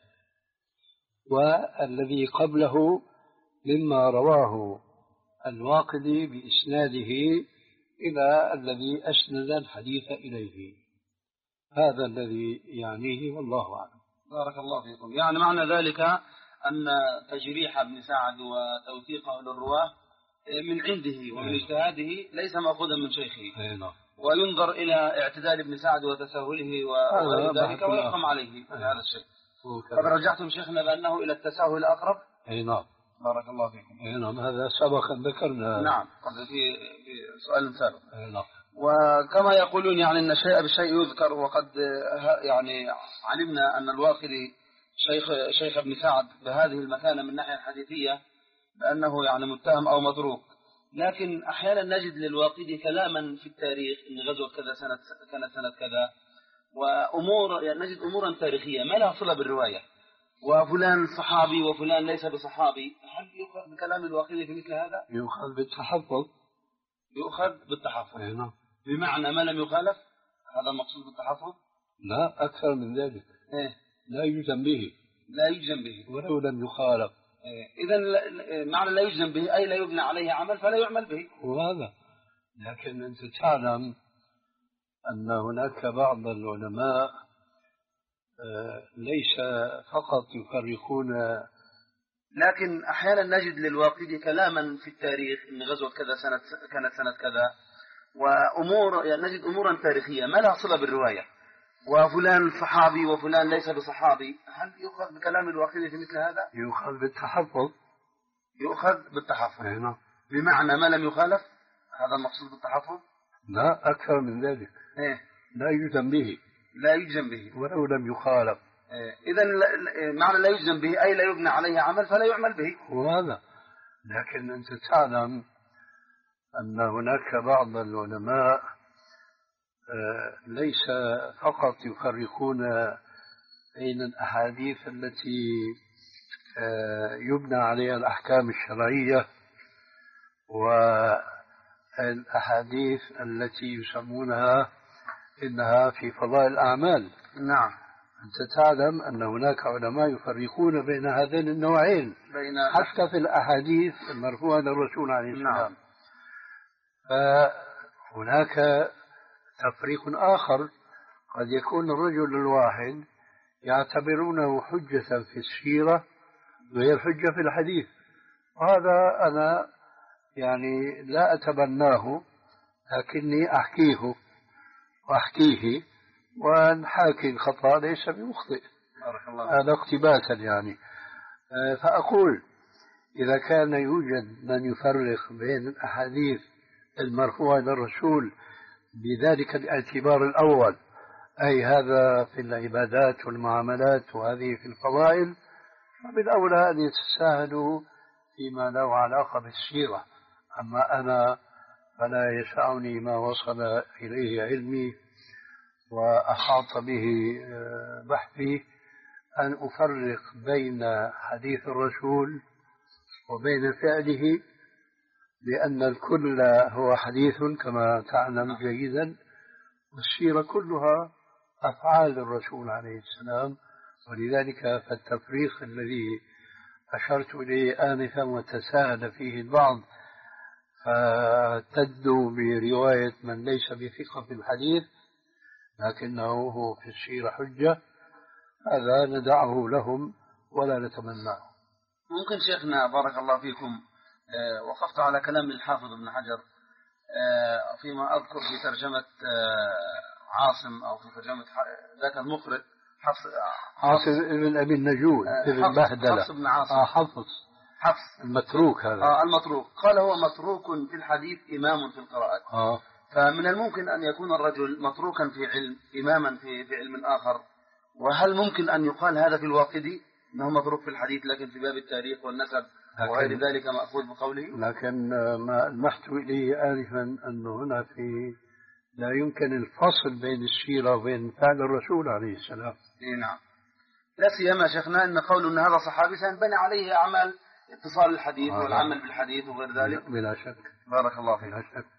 والذي قبله مما رواه الواقدي بإسناده إلى الذي أسند الحديث إليه، هذا الذي يعنيه والله أعلم. بارك الله فيكم. يعني معنى ذلك أن تجريح ابن سعد وتوثيقه للرواة من عنده ومن اجتهاده ليس مأخوذا من شيخه، وينظر إلى اعتدال ابن سعد وتساهله وغير ذلك ويحكم عليه في هذا الشيء. قد رجعتم شيخنا بأنه إلى التساهل أقرب؟ أي نعم. بارك الله فيكم. أي نعم، هذا سبقا ذكرنا. نعم، قبل في سؤال سابق. أي نعم. وكما يقولون يعني أن الشيء بالشيء يذكر، وقد يعني علمنا أن الواقدي شيخ شيخ ابن سعد بهذه المكانة من الناحية الحديثية بأنه يعني متهم أو متروك، لكن أحيانا نجد للواقدي كلاما في التاريخ إن غزوة كذا سنة كانت سنة كذا، وأمور يعني نجد أمورا تاريخية ما لها صلة بالرواية، وفلان صحابي وفلان ليس بصحابي. هل يؤخذ بكلام الواقدي في مثل هذا؟ يؤخذ بالتحفظ. يؤخذ بالتحفظ. أي نعم. بمعنى ما لم يخالف، هذا المقصود بالتحفظ؟ لا، أكثر من ذلك. إيه؟ لا يجزم به. لا يجزم به ولو لم يخالف. إيه؟ إذا معنى لا يجزم به أي لا يبنى عليه عمل فلا يعمل به. وهذا، لكن أنت تعلم أن هناك بعض العلماء ليس فقط يفرقون، لكن أحيانا نجد للواقدي كلاما في التاريخ إن غزوة كذا سنة كانت سنة كذا، وأمور يعني نجد أمورا تاريخية ما لها صلة بالرواية، وفلان صحابي وفلان ليس بصحابي. هل يؤخذ بكلام الواقدي في مثل هذا؟ يؤخذ بالتحفظ. يؤخذ بالتحفظ. نعم. بمعنى ما لم يخالف، هذا المقصود بالتحفظ؟ لا، أكثر من ذلك. إيه؟ لا يجزم به. لا يجزم به ولو لم يخالف. إذا معنى لا يجزم به أي لا يبنى عليه عمل فلا يعمل به. وهذا لكن أنت تعلم أن هناك بعض العلماء ليس فقط يفرقون بين الأحاديث التي يبنى عليها الأحكام الشرعية والأحاديث التي يسمونها إنها في فضائل الأعمال. نعم. أنت تعلم أن هناك علماء يفرقون بين هذين النوعين بين حتى في الأحاديث المرفوعة للرسول عليه السلام. نعم. فهناك تفريق آخر، قد يكون الرجل الواحد يعتبرونه حجة في السيرة غير حجة في الحديث، وهذا أنا يعني لا أتبناه، لكني أحكيه وأحكيه والحاكي الخطأ ليس بمخطئ، هذا اقتباسا يعني. فأقول إذا كان يوجد من يفرق بين الأحاديث المرفوعة للرسول بذلك الاعتبار الأول، أي هذا في العبادات والمعاملات وهذه في الفضائل، فبالأولى أن يتساهلوا فيما له علاقة بالسيرة. أما أنا فلا يسعني ما وصل إليه علمي وأحاط به بحثي أن أفرق بين حديث الرسول وبين فعله، لأن الكل هو حديث كما تعلم جيدا، والسيرة كلها أفعال الرسول عليه السلام. ولذلك فالتفريق الذي أشرت إليه آنفا وتساهل فيه البعض فتدوا برواية من ليس بثقة في الحديث لكنه هو في السيرة حجة، هذا ندعه لهم ولا نتمناه. ممكن شيخنا بارك الله فيكم آه وقفت على كلام الحافظ ابن حجر آه فيما أذكر في ترجمة آه عاصم أو في ترجمة ذاك المقرئ حفص عاصم ابن أبي النجود ابن بهدلة. حفص بن عاصم. آه حفص حفص المتروك هذا. آه المتروك. قال هو متروك في الحديث إمام في القراءات. آه. فمن الممكن أن يكون الرجل متروكا في علم إماما في, في علم آخر، وهل ممكن أن يقال هذا في الواقدي أنه متروك في الحديث لكن في باب التاريخ والنسب وغير ذلك مأخوذ بقوله؟ لكن ما المحت إليه آنفا أنه هنا في لا يمكن الفصل بين السيرة وبين فعل الرسول عليه السلام. إيه نعم. لا سيما شيخنا أن قول أن هذا صحابي سينبني عليه أعمال اتصال الحديث آه والعمل بالحديث وغير ذلك. بلا شك. بارك الله فيك. بلا شك.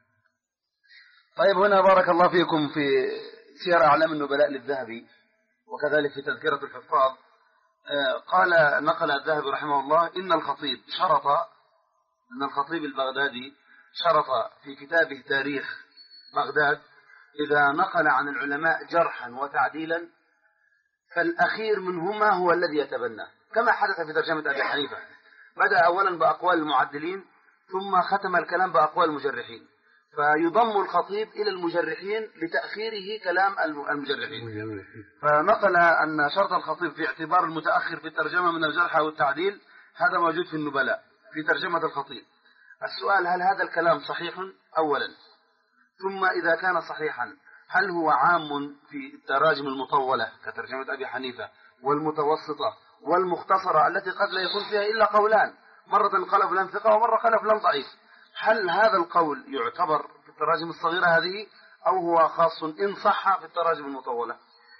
طيب هنا بارك الله فيكم في سير أعلام النبلاء للذهبي وكذلك في تذكرة الحفاظ قال نقل الذهبي رحمه الله إن الخطيب شرط أن الخطيب البغدادي شرط في كتابه تاريخ بغداد إذا نقل عن العلماء جرحا وتعديلا فالأخير منهما هو الذي يتبناه، كما حدث في ترجمة أبي حنيفة، بدأ أولا بأقوال المعدلين ثم ختم الكلام بأقوال المجرحين، فيضم الخطيب إلى المجرحين لتأخيره كلام المجرحين. فنقل أن شرط الخطيب في اعتبار المتأخر في الترجمة من الجرح أو التعديل هذا موجود في النبلاء في ترجمة الخطيب. السؤال هل هذا الكلام صحيح أولا؟ ثم إذا كان صحيحا هل هو عام في التراجم المطولة كترجمة أبي حنيفة والمتوسطة والمختصرة التي قد لا يكون فيها إلا قولان، مرة قال فلان ثقة ومرة قال فلان ضعيف، هل هذا القول يعتبر في التراجم الصغيرة هذه أو هو خاص إن صح في التراجم المطولة؟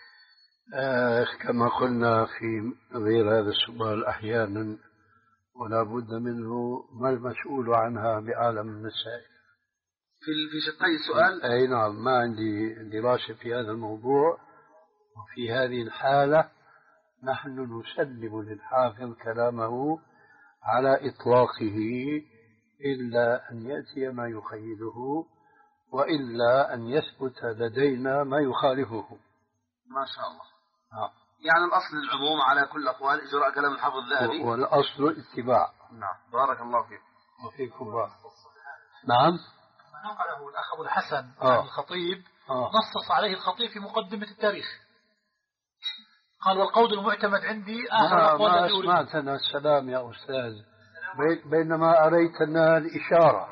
آه كما قلنا في غير هذا السؤال أحيانا ولا بد منه، ما المسؤول عنها بعالم النسائل في في شقي السؤال. أي نعم، ما عندي دراسة في هذا الموضوع، وفي هذه الحالة نحن نسلم للحافظ كلامه على إطلاقه إلا أن يأتي ما يخيله وإلا أن يثبت لدينا ما يخالفه. ما شاء الله. آه. يعني الأصل العموم على كل أقوال إجراء كلام الحافظ الذهبي والأصل اتباع. نعم بارك الله فيك. وفيكم بارك. نعم. نقله الأخ أبو الحسن آه. عن الخطيب آه. نصص عليه الخطيب في مقدمة التاريخ، قال والقول المعتمد عندي آخر الأقوال ما التي سمعتنا السلام يا أستاذ، بينما أريتنا الإشارة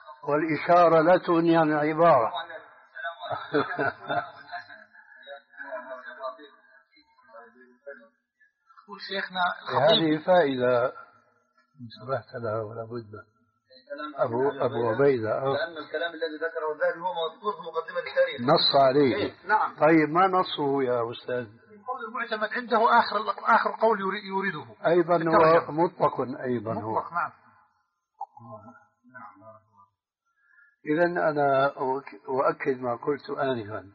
والإشارة لا تغني عن العبارة. يقول شيخنا الخطيب هذه فائدة انتبهت لها ولا بد. أبو أبو عبيدة أه. لأن الكلام الذي ذكره الذهبي هو مذكور في مقدمة التاريخ نص عليه. نعم. طيب ما نصه يا أستاذ؟ القول المعتمد عنده آخر آخر قول يورده أيضا هو مطلق أيضا هو مطلق. نعم. إذا أنا أؤكد ما قلت آنفا،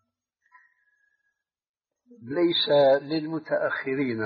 ليس للمتأخرين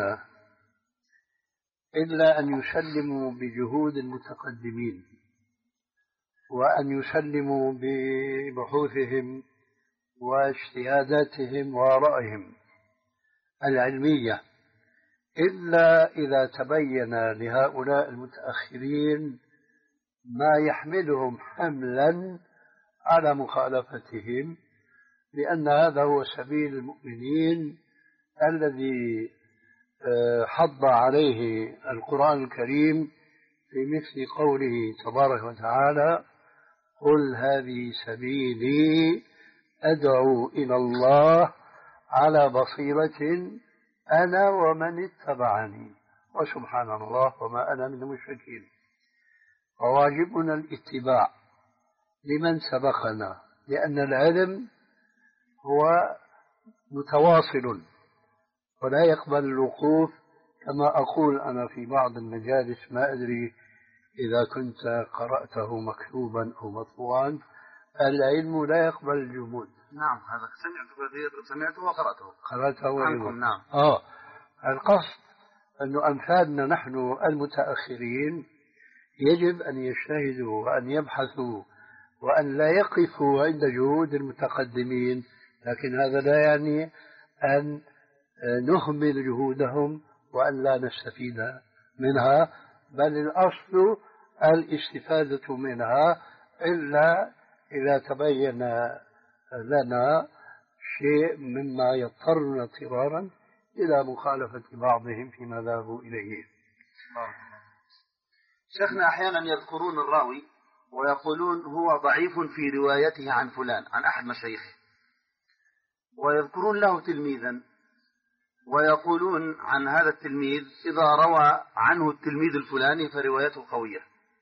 إلا أن يسلموا بجهود المتقدمين وأن يسلموا ببحوثهم واجتهاداتهم وآرائهم العلمية، إلا إذا تبين لهؤلاء المتأخرين ما يحملهم حملا على مخالفتهم، لأن هذا هو سبيل المؤمنين الذي حض عليه القرآن الكريم في مثل قوله تبارك وتعالى: قل هذه سبيلي أدعو إلى الله على بصيرة أنا ومن اتبعني وسبحان الله وما أنا من المشركين. وواجبنا الاتباع لمن سبقنا، لأن العلم هو متواصل ولا يقبل الوقوف، كما أقول أنا في بعض المجالس، ما أدري إذا كنت قرأته مكتوبا أو مطبوعا: العلم لا يقبل الجمود. نعم، هذا سمعته سمعته وقرأته قرأته عنكم. نعم. آه القصد أنه أمثالنا نحن المتأخرين يجب أن يجتهدوا وأن يبحثوا وأن لا يقفوا عند جهود المتقدمين، لكن هذا لا يعني أن نهمل جهودهم وأن لا نستفيد منها، بل الأصل الاستفادة منها، إلا إذا تبين لنا شيء مما يضطرنا اضطرارا إلى مخالفة بعضهم فيما ذهبوا إليه. شيخنا أحيانا يذكرون الراوي ويقولون هو ضعيف في روايته عن فلان، عن أحد مشايخه، ويذكرون له تلميذا ويقولون عن هذا التلميذ إذا روى عنه التلميذ الفلاني فروايته قوية.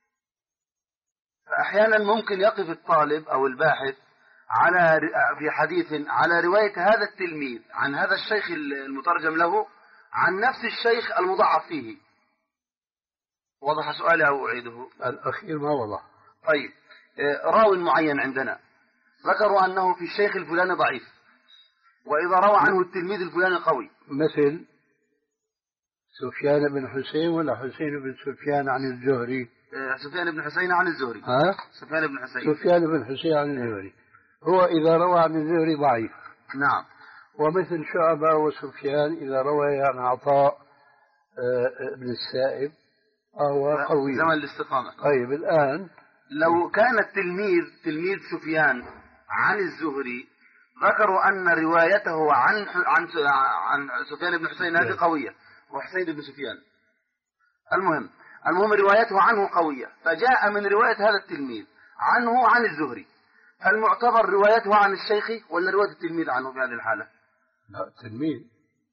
فأحيانا ممكن يقف الطالب أو الباحث على في حديث على رواية هذا التلميذ عن هذا الشيخ المترجم له عن نفس الشيخ المضعف فيه. وضح سؤالي أو أعيده؟ الأخير ما وضح. طيب، راوي معين عندنا ذكروا أنه في الشيخ الفلاني ضعيف، وإذا روى عنه التلميذ الفلاني قوي، مثل سفيان بن حسين ولا حسين بن سفيان عن الزهري؟ سفيان بن حسين عن الزهري. ها؟ سفيان بن حسين سفيان بن حسين عن الزهري، هو إذا روى عن الزهري ضعيف. نعم. ومثل شعبة وسفيان إذا روى عن عطاء بن السائب فهو قوي. زمن الاستقامة. طيب الآن لو كان التلميذ تلميذ سفيان عن الزهري ذكروا أن روايته عن عن عن سفيان بن حسين هذه قوية، وحسين بن سفيان المهم المهم روايته عنه قوية، فجاء من رواية هذا التلميذ عنه عن الزهري، هل معتبر روايته عن الشيخ ولا رواية التلميذ عنه في هذه الحالة؟ لا، التلميذ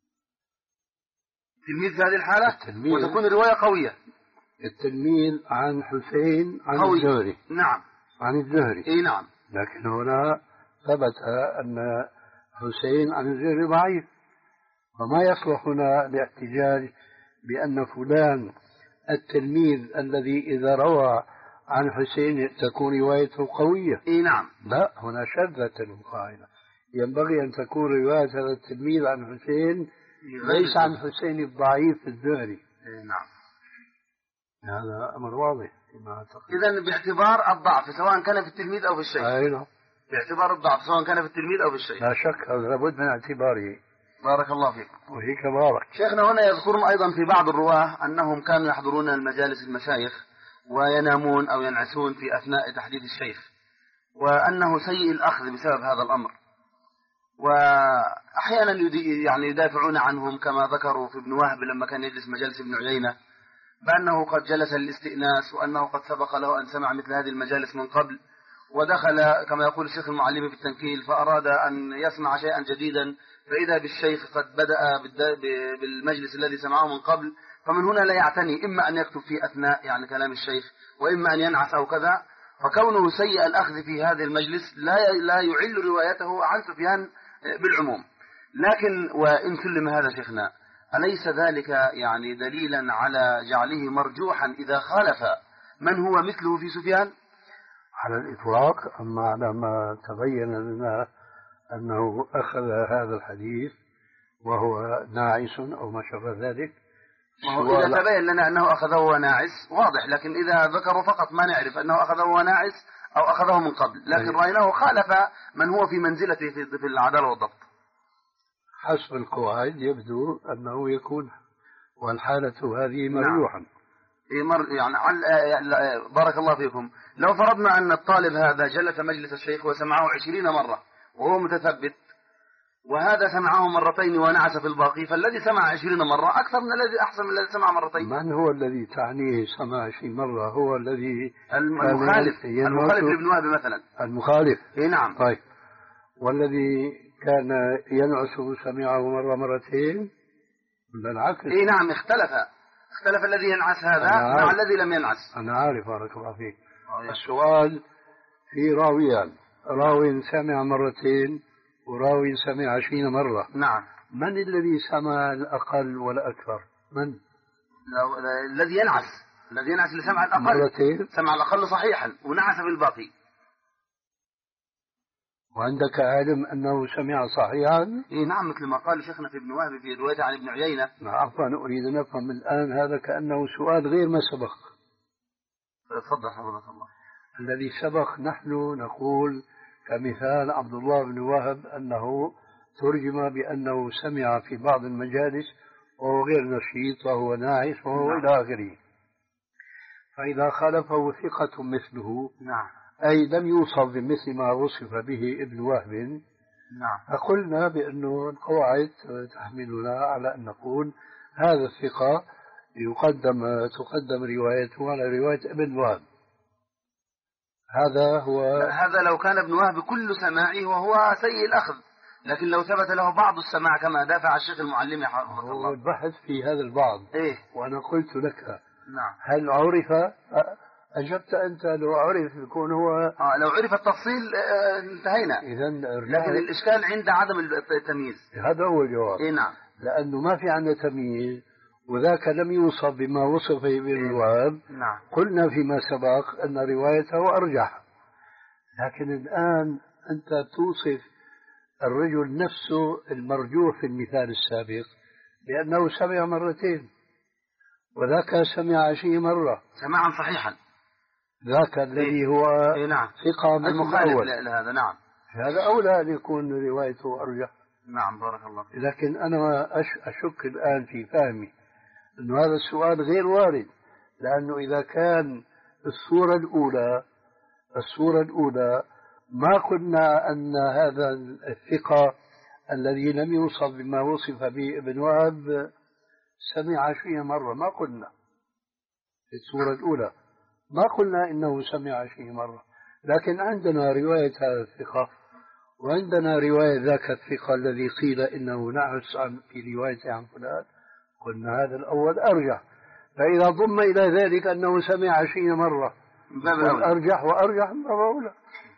التلميذ في هذه الحالة التلميذ. وتكون الرواية قوية. التلميذ عن حسين عن قوي. الزهري. نعم. عن الزهري. اي نعم. لكن هنا ثبت أن حسين عن الزهري ضعيف، وما يصلح هنا الاحتجاج بأن فلان التلميذ الذي إذا روى عن حسين تكون روايته قوية. اي نعم. لا، هنا شذة القاعدة، ينبغي أن تكون رواية هذا التلميذ عن حسين ليس عن حسين الضعيف الزهري. اي نعم. هذا أمر واضح. إذن باعتبار الضعف سواء كان في التلميذ أو في الشيخ. أي نعم. باعتبار الضعف سواء كان في التلميذ أو في الشيخ. لا شك، هذا لابد من اعتباره. بارك الله فيك. وفيك بارك. شيخنا هنا يذكرون أيضا في بعض الرواه أنهم كانوا يحضرون المجالس المشايخ وينامون أو ينعسون في أثناء تحديث الشيخ، وأنه سيء الأخذ بسبب هذا الأمر، وأحيانا يعني يدافعون عنهم كما ذكروا في ابن وهب لما كان يجلس مجالس ابن عيينة بأنه قد جلس للاستئناس، وأنه قد سبق له أن سمع مثل هذه المجالس من قبل، ودخل كما يقول الشيخ المعلم في التنكيل فأراد أن يسمع شيئا جديدا، فإذا بالشيخ قد بدأ بالمجلس الذي سمعه من قبل، فمن هنا لا يعتني إما أن يكتب في أثناء يعني كلام الشيخ، وإما أن ينعس أو كذا، فكونه سيء الأخذ في هذه المجلس لا لا يعل روايته عن سفيان بالعموم. لكن وإن سلم هذا شيخنا، أليس ذلك يعني دليلا على جعله مرجوحا إذا خالف من هو مثله في سفيان؟ على الإطلاق. أما على ما تبين لنا أنه أخذ هذا الحديث وهو ناعس أو ما شابه ذلك، إذا تبين لنا أنه أخذه وهو ناعس واضح، لكن إذا ذكروا فقط ما نعرف أنه أخذه وهو ناعس أو أخذه من قبل، لكن رأيناه خالف من هو في منزلته في العدالة والضبط. حسب القواعد يبدو أنه يكون والحالة هذه مرجوحا. نعم. يعني بارك الله فيكم، لو فرضنا أن الطالب هذا جلس مجلس الشيخ وسمعه عشرين مرة وهو متثبت، وهذا سمعه مرتين ونعس في الباقي، فالذي سمع عشرين مرة أكثر من الذي أحسن من الذي سمع مرتين. من هو الذي تعنيه سمع عشرين مرة؟ هو الذي المخالف المخالف لابن وهب مثلا. المخالف. إيه نعم. طيب، والذي كان ينعس سمعه مرة مرتين ولا العكس؟ إيه نعم، اختلف اختلف الذي ينعس هذا مع الذي لم ينعس. أنا عارف بارك الله فيك. السؤال في راويان، راوي سمع مرتين وراوي سمع عشرين مرة. نعم. من الذي سمع الأقل والأكثر؟ من؟ الذي ينعس الذي ينعس اللي سمع الأقل مرتين، سمع الأقل صحيحا ونعس بالباقي. وعندك علم أنه سمع صحيحا؟ إيه نعم، مثل ما قال شيخنا في ابن وهب في روايته عن ابن عيينة. عفوا، أريد أن أفهم الآن، هذا كأنه سؤال غير ما سبق. تفضل حفظك الله. الذي سبق نحن نقول كمثال عبد الله بن وهب أنه ترجم بأنه سمع في بعض المجالس وهو غير نشيط وهو ناعس وهو نعم. إلى آخره. فإذا خالفه ثقة مثله، نعم، أي لم يوصف بمثل ما وصف به ابن وهب، نعم، فقلنا بأنه القواعد تحملنا على أن نقول هذا الثقة يقدم تقدم روايته على رواية ابن وهب. هذا هو هذا لو كان ابن وهب كل سماعه وهو سيء الأخذ، لكن لو ثبت له بعض السماع كما دافع الشيخ المعلم حفظه الله. هو البحث في هذا البعض. إيه؟ وأنا قلت لك نعم، هل عرف؟ أجبت أنت لو عرف يكون هو آه لو عرف التفصيل آه انتهينا. إذن لكن الإشكال عند عدم التمييز. هذا هو الجواب. إيه نعم، لأنه ما في عندنا تمييز وذاك لم يوصف بما وصف به الوهاب. نعم. قلنا فيما سبق أن روايته أرجح، لكن الآن أنت توصف الرجل نفسه المرجوح في المثال السابق لأنه سمع مرتين وذاك سمع عشرين مرة سماعا صحيحا، ذاك الذي هو إيه نعم. ثقة المخالف لهذا. نعم، هذا أولى أن يكون روايته أرجح. نعم بارك الله فيك. لكن أنا أشك الآن في فهمي أن هذا السؤال غير وارد، لأنه إذا كان الصورة الأولى الصورة الأولى ما قلنا أن هذا الثقة الذي لم يوصف بما وصف به ابن وهب سمع عشرين مرة، ما قلنا في الصورة الأولى ما قلنا إنه سمع عشرين مرة، لكن عندنا رواية هذا الثقة وعندنا رواية ذاك الثقة الذي قيل إنه نعس عن في روايته عن فلان، قلنا هذا الأول أرجح، فإذا ضم إلى ذلك أنه سمع عشرين مرة أرجح وأرجح من باب أولى.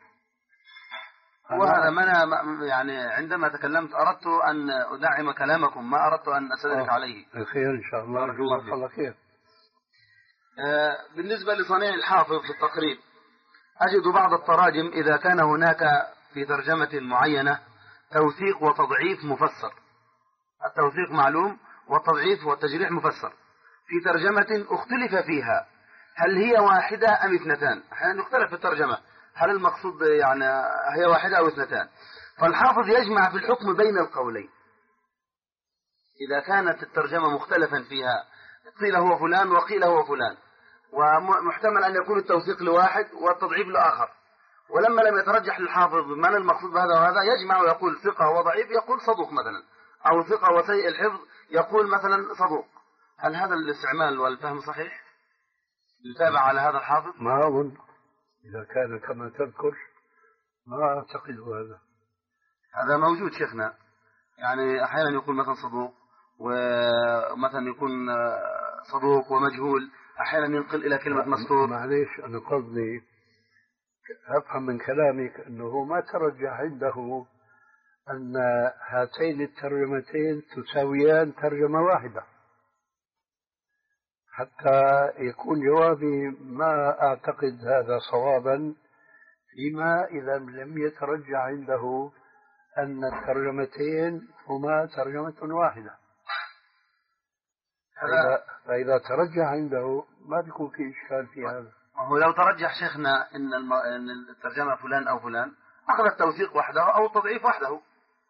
وهذا ما يعني عندما تكلمت أردت أن أدعم كلامكم، ما أردت أن أستدرك عليه. خير إن شاء الله. الله, الله خير. آه بالنسبة لصنيع الحافظ في التقريب، أجد بعض التراجم إذا كان هناك في ترجمة معينة توثيق وتضعيف مفسر، التوثيق معلوم والتضعيف والتجريح مفسر، في ترجمة اختلف فيها هل هي واحدة أم اثنتان، أحيانا يختلف في الترجمة هل المقصود يعني هي واحدة أو اثنتان، فالحافظ يجمع في الحكم بين القولين. إذا كانت الترجمة مختلفا فيها قيل هو فلان وقيل هو فلان، ومحتمل أن يكون التوثيق لواحد والتضعيف لآخر، ولما لم يترجح للحافظ من المقصود بهذا وهذا يجمع ويقول ثقة وضعيف يقول صدوق مثلا، أو ثقة وسيء الحفظ يقول مثلا صدوق. هل هذا الاستعمال والفهم صحيح؟ يتابع على هذا الحافظ؟ ما أظن. إذا كان كما تذكر ما أعتقد هذا. هذا موجود شيخنا، يعني أحيانا يكون مثلا صدوق، ومثلا يكون صدوق ومجهول، أحيانا ينقل إلى كلمة مستور. معليش أنا قصدي أفهم من كلامك أنه ما ترجح عنده أن هاتين الترجمتين تساويان ترجمة واحدة، حتى يكون جوابي ما أعتقد هذا صوابا فيما إذا لم يترجح عنده أن الترجمتين هما ترجمة واحدة. فإذا, فإذا ترجح عنده ما بيكون في إشكال في هذا. هو لو ترجح شيخنا إن, الم... إن الترجمة فلان أو فلان أخذ التوثيق وحده أو التضعيف وحده.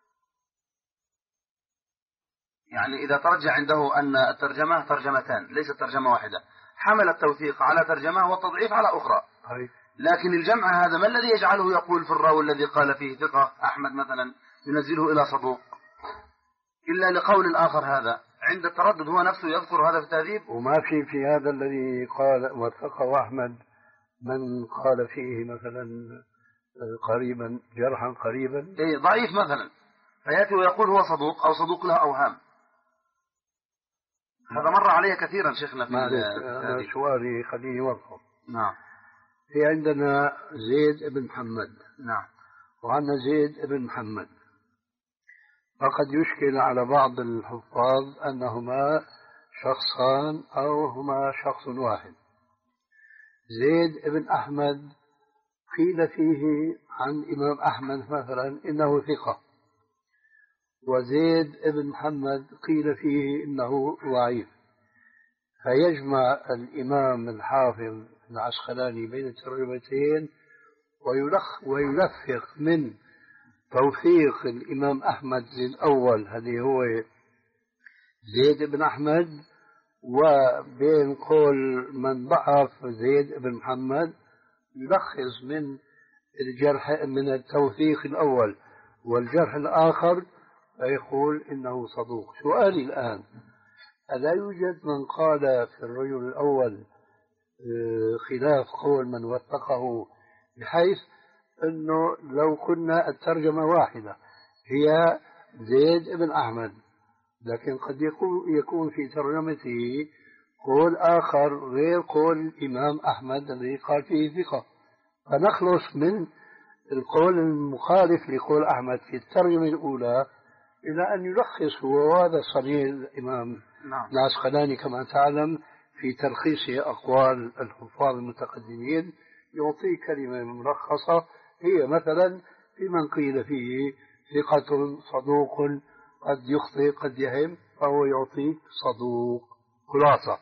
يعني إذا ترجح عنده أن الترجمة ترجمتان ليست ترجمة واحدة، حمل التوثيق على ترجمة والتضعيف على أخرى. هاي. لكن الجمع هذا ما الذي يجعله يقول في الراوي الذي قال فيه ثقة أحمد مثلا ينزله إلى صدوق إلا لقول الآخر هذا؟ عند التردد هو نفسه يذكر هذا في التهذيب. وما في في هذا الذي قال وثقه أحمد من قال فيه مثلا قريبا جرحا قريبا إيه ضعيف مثلا، فيأتي ويقول هو صدوق أو صدوق له أوهام. هذا مر علي كثيرا شيخنا في هذا سؤالي خليني يوضح. نعم. في عندنا زيد بن محمد. نعم. وعندنا زيد بن محمد، فقد يشكل على بعض الحفاظ أنهما شخصان أو هما شخص واحد. زيد بن أحمد قيل فيه عن إمام أحمد مثلا إنه ثقة، وزيد بن محمد قيل فيه إنه ضعيف، فيجمع الإمام الحافظ العسقلاني بين الترجمتين ويلخ ويلفق من توثيق الإمام أحمد للأول الذي هو زيد بن أحمد، وبين قول من ضعف زيد بن محمد يلخص من الجرح من التوثيق الأول والجرح الآخر فيقول إنه صدوق. سؤالي الآن، ألا يوجد من قال في الرجل الأول خلاف قول من وثقه، بحيث أنه لو كنا الترجمة واحدة هي زيد بن أحمد، لكن قد يكون, يكون في ترجمته قول آخر غير قول الإمام أحمد الذي قال فيه ثقة، فنخلص من القول المخالف لقول أحمد في الترجمة الأولى إلى أن يلخص، وهذا صنيع الإمام العسقلاني كما تعلم في تلخيص أقوال الحفاظ المتقدمين، يعطي كلمة ملخصة هي مثلا في من قيل فيه ثقة صدوق قد يخطئ قد يهم، فهو يعطي صدوق خلاصة.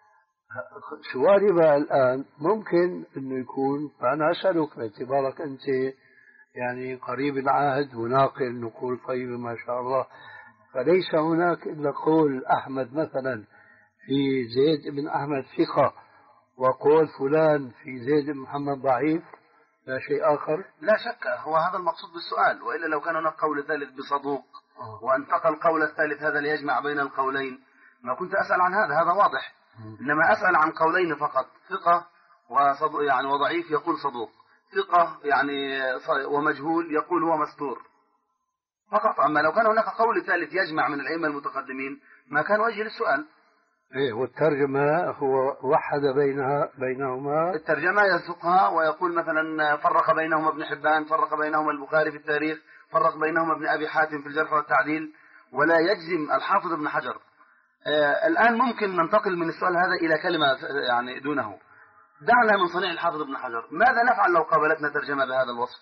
سؤالي بقى الآن ممكن أنه يكون، فأنا أسألك باعتبارك أنت يعني قريب العهد وناقل نقول طيب ما شاء الله، فليس هناك إلا قول أحمد مثلا في زيد بن أحمد ثقة وقول فلان في زيد بن محمد ضعيف، لا شيء آخر؟ لا شك، هو هذا المقصود بالسؤال، وإلا لو كان هناك قول ثالث بصدوق آه. وانتقل القول الثالث هذا ليجمع بين القولين ما كنت أسأل عن هذا، هذا واضح. إنما أسأل عن قولين فقط، ثقة وصدوق يعني وضعيف يقول صدوق، ثقة يعني ومجهول يقول هو مستور فقط. أما لو كان هناك قول ثالث يجمع من الأئمة المتقدمين ما كان وجه للسؤال. إيه، والترجمة هو وحد بينها بينهما، الترجمة يسوقها ويقول مثلا فرق بينهما ابن حبان، فرق بينهما البخاري في التاريخ، فرق بينهما ابن أبي حاتم في الجرح والتعديل، ولا يجزم الحافظ ابن حجر. آه الآن ممكن ننتقل من السؤال هذا إلى كلمة يعني دونه، دعنا من صنيع الحافظ ابن حجر، ماذا نفعل لو قابلتنا ترجمة بهذا الوصف؟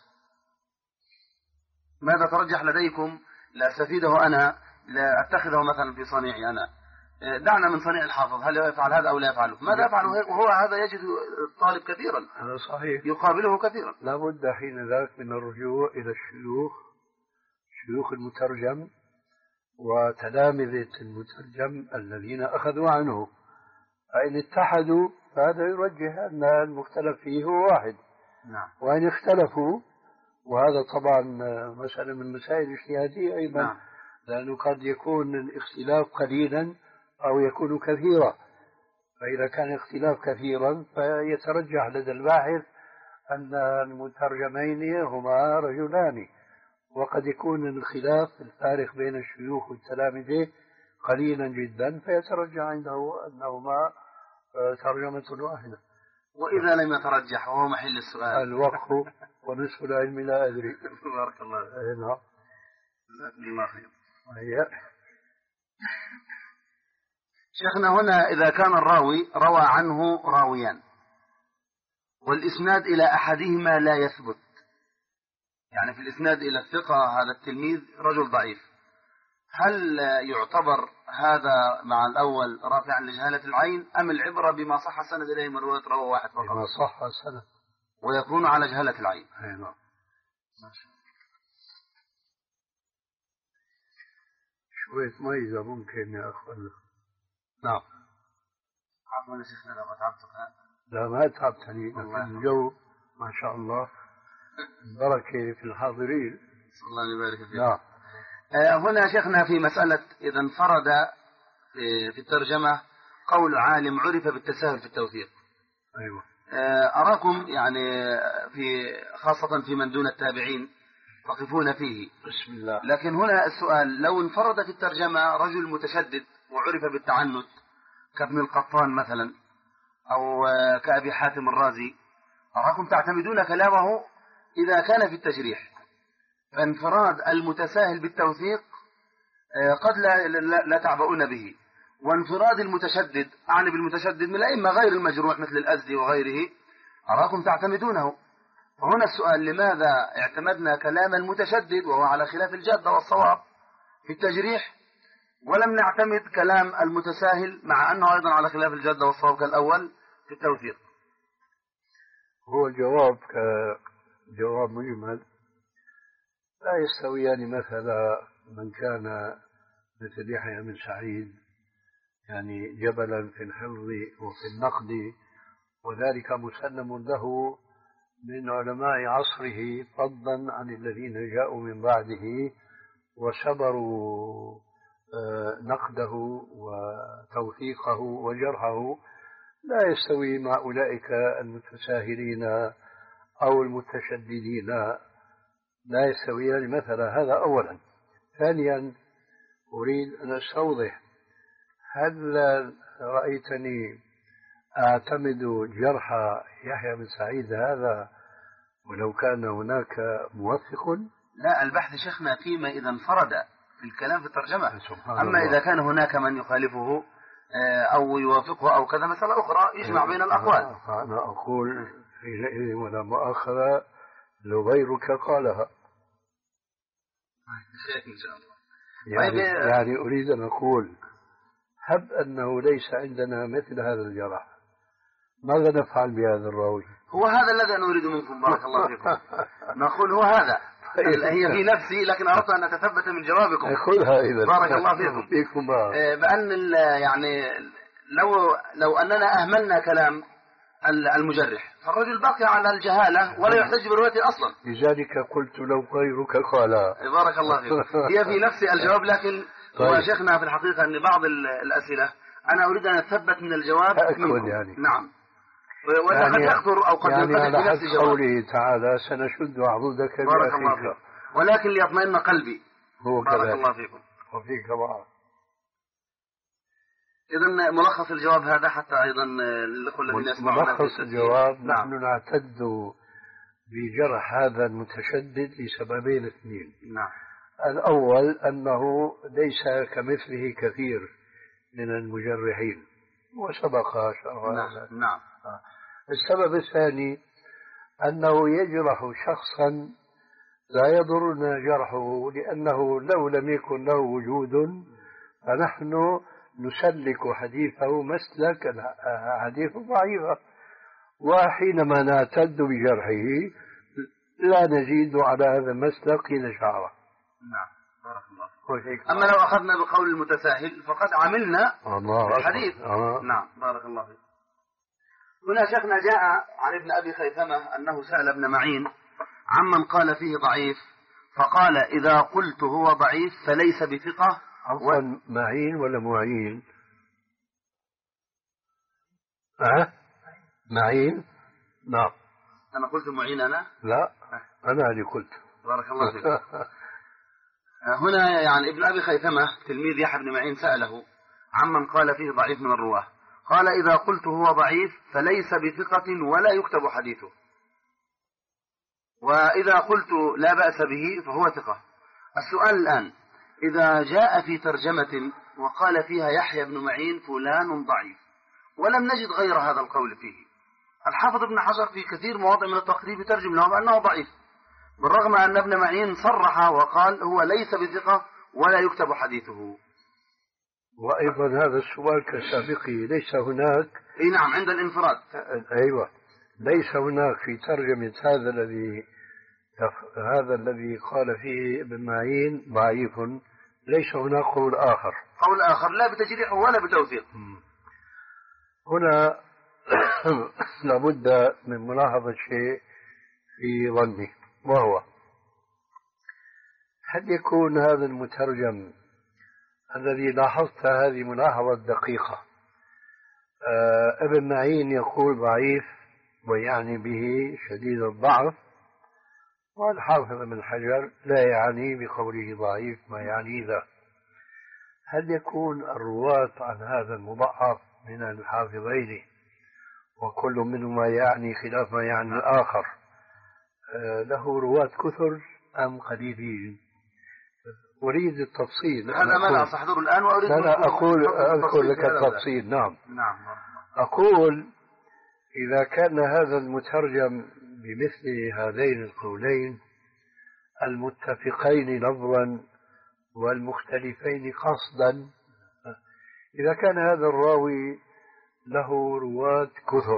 ماذا ترجح لديكم لأستفيده أنا لأتخذه مثلا في صنيعي أنا؟ دعنا من صنيع الحافظ، هل يفعل هذا أو لا يفعله؟ ماذا يفعله وهو هذا يجد الطالب كثيرا، هذا صحيح، يقابله كثيرا. لا بد حين ذاك من الرجوع إلى الشيوخ، شيوخ المترجم وتلامذة المترجم الذين أخذوا عنه، فإن اتحدوا فهذا يرجح أن المختلف فيه هو واحد. نعم. وإن اختلفوا، وهذا طبعا مسألة من مسائل الاجتهادية أيضا. نعم. لأنه قد يكون الاختلاف قليلا أو يكون كثيرا، فإذا كان اختلاف كثيرا فيترجح لدى الباحث أن المترجمين هما رجلان، وقد يكون الخلاف الفارق بين الشيوخ والتلامذة قليلا جدا، فيترجح عنده أنهما ترجمة واحدة. وإذا لم يترجح وهو محل السؤال؟ الوقف ونصف العلم لا أدري. بارك الله فيك. نعم. جزاكم الله خير. هي. شيخنا، هنا إذا كان الراوي روى عنه راويان والإسناد إلى أحدهما لا يثبت، يعني في الإسناد إلى الثقة هذا التلميذ رجل ضعيف، هل يعتبر هذا مع الأول رافعا لجهالة العين، أم العبرة بما صح السند إليه من رواية راوي واحد فقط؟ بما صح السند ويكون على جهالة العين. نعم. شوية ميزة ممكن يا أخوان. نعم. عفوا يا شيخنا لو أتعبتك. لا ما تعبتني، لكن الجو ما شاء الله بركة في الحاضرين. الله يبارك فيك. نعم. هنا شيخنا في مسألة إذا انفرد في الترجمة قول عالم عرف بالتساهل في التوثيق. أيوة. أراكم يعني في خاصة في من دون التابعين تقفون فيه. بسم الله. لكن هنا السؤال، لو انفرد في الترجمة رجل متشدد وعرف بالتعنت كابن القطان مثلا أو كأبي حاتم الرازي، أراكم تعتمدون كلامه إذا كان في التجريح، فانفراد المتساهل بالتوثيق قد لا, لا, لا تعبؤون به، وانفراد المتشدد، أعني بالمتشدد من الأئمة غير المجروح مثل الأزدي وغيره، أراكم تعتمدونه. فهنا السؤال، لماذا اعتمدنا كلام المتشدد وهو على خلاف الجادة والصواب في التجريح، ولم نعتمد كلام المتساهل مع أنه أيضا على خلاف الجادة والصواب كالأول في التوثيق؟ هو الجواب كجواب مجمل، لا يستويان مثلا من كان مثل يحيى بن سعيد يعني جبلا في الحفظ وفي النقد، وذلك مسلم له من علماء عصره فضلا عن الذين جاءوا من بعده وصبروا نقده وتوثيقه وجرحه، لا يستوي مع أولئك المتساهلين أو المتشددين، لا يستويان مثلا. هذا أولا. ثانيا، أريد أن أستوضح، هل رأيتني أعتمد جرح يحيى بن سعيد هذا ولو كان هناك موثق؟ لا، البحث شيخنا فيما إذا انفرد في الكلام في الترجمة. أما الله. إذا كان هناك من يخالفه أو يوافقه أو كذا مسألة أخرى يجمع بين الأقوال. أنا أقول حينئذ ولا مؤاخذة لو غيرك قالها. إن شاء الله. يعني, يعني أريد أن أقول، هب أنه ليس عندنا مثل هذا الجرح، ماذا نفعل بهذا الراوي؟ هو هذا الذي أنا أريد منكم، بارك الله فيكم. نقول هو هذا. هي في نفسي، لكن أردت أن أتثبت من جوابكم. خذها إذا. بارك الله فيكم. فيكم بأن يعني لو لو أننا أهملنا كلام المجرح فالرجل بقي على الجهالة ولا يحتج بروايته أصلا. لذلك قلت لو غيرك قال. بارك الله فيكم. هي في نفسي الجواب، لكن هو شيخنا في الحقيقة أن بعض الأسئلة أنا أريد أن أثبت من الجواب منكم. يعني. نعم. وإذا قد يخطر أو قد يعني ينفتح على في نفس الجواب. قوله تعالى سنشد عضدك بارك الله فيكم. ولكن ليطمئن قلبي. هو بارك كذلك. الله فيكم. وفيك بعض. إذن ملخص الجواب هذا حتى أيضا الأخوة الذين يسمعون. ملخص الجواب، نعم. نحن نعتد بجرح هذا المتشدد لسببين اثنين. نعم. الأول أنه ليس كمثله كثير من المجرحين وسبق شرحه. نعم. نعم. السبب الثاني أنه يجرح شخصا لا يضرنا جرحه، لأنه لو لم يكن له وجود فنحن نسلك حديثه مسلك حديث ضعيفة، وحينما نعتد بجرحه لا نزيد على هذا المسلك إلى شعره. نعم. بارك الله فيك. أما لو أخذنا بقول المتساهل فقد عملنا الحديث. آه. نعم. بارك الله فيك. هنا شيخنا جاء عن ابن أبي خيثمة أنه سأل ابن معين عمن قال فيه ضعيف، فقال إذا قلت هو ضعيف فليس بثقة. عفوا و... معين ولا معين؟ أه؟ معين. نعم. أنا قلت معين أنا؟ لا أنا اللي قلت. بارك الله فيك. هنا يعني ابن أبي خيثمة تلميذ يحيى بن معين سأله عمن قال فيه ضعيف من الرواة، قال إذا قلت هو ضعيف فليس بثقة ولا يكتب حديثه، وإذا قلت لا بأس به فهو ثقة. السؤال الآن، إذا جاء في ترجمة وقال فيها يحيى بن معين فلان ضعيف ولم نجد غير هذا القول فيه، الحافظ ابن حجر في كثير مواضع من التقريب يترجم له بأنه ضعيف، بالرغم أن ابن معين صرح وقال هو ليس بثقة ولا يكتب حديثه. وأيضا هذا السؤال كسابقه، ليس هناك. اي نعم، عند الانفراد. أيوة، ليس هناك في ترجمة هذا الذي هذا الذي قال فيه ابن معين ضعيف، ليس هناك قول آخر قول آخر لا بتجريح ولا بتوثيق. هنا لابد من ملاحظة شيء في ظني، وهو هل يكون هذا المترجم الذي لاحظت هذه ملاحظة دقيقة، آه ابن معين يقول ضعيف ويعني به شديد الضعف، والحافظ ابن حجر لا يعني بقوله ضعيف ما يعني ذا، هل يكون الرواة عن هذا المضعف من الحافظين وكل منهما يعني خلاف ما يعني الآخر آه له رواة كثر أم قليلين؟ أريد التفصيل. هذا ما لا أحضره الآن وأريد أنا أقول أذكر لك التفصيل. نعم. نعم. أقول إذا كان هذا المترجم بمثل هذين القولين المتفقين لفظا والمختلفين قصدا، إذا كان هذا الراوي له رواة كثر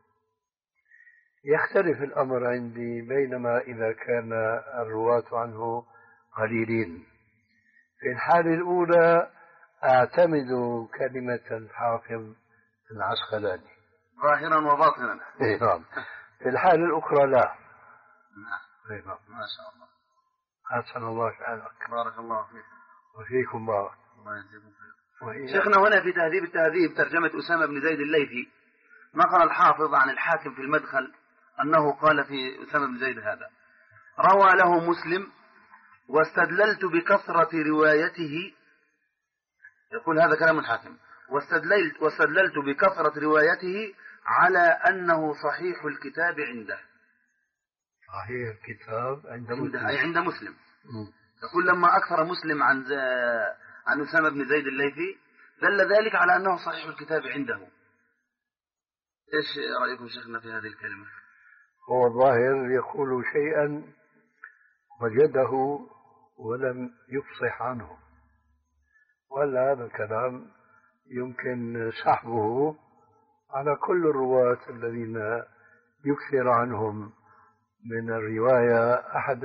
يختلف الأمر عندي، بينما إذا كان الرواة عنه قليلين. في الحالة الأولى أعتمد كلمة الحافظ العسقلاني ظاهرا وباطنا. نعم. في الحالة الأخرى لا. نعم. ما شاء الله. أحسن الله شأنك. بارك الله فيك. وفيكم بارك. الله يجزيكم خير. شيخنا هنا في تهذيب التهذيب ترجمة أسامة بن زيد الليثي نقل الحافظ عن الحاكم في المدخل أنه قال في أسامة بن زيد هذا: روى له مسلم واستدللت بكثرة روايته، يقول هذا كلام الحاكم، واستدللت, واستدللت بكثرة روايته على أنه صحيح الكتاب عنده. صحيح الكتاب عند مسلم، أي عند مسلم. م. يقول لما أكثر مسلم عن عن أسامة بن زيد الليثي دل ذلك على أنه صحيح الكتاب عنده. إيش رأيكم شيخنا في هذه الكلمة؟ هو الظاهر يقول شيئا وجده ولم يفصح عنه، ولا هذا الكلام يمكن سحبه على كل الرواة الذين يكثر عنهم من الرواية أحد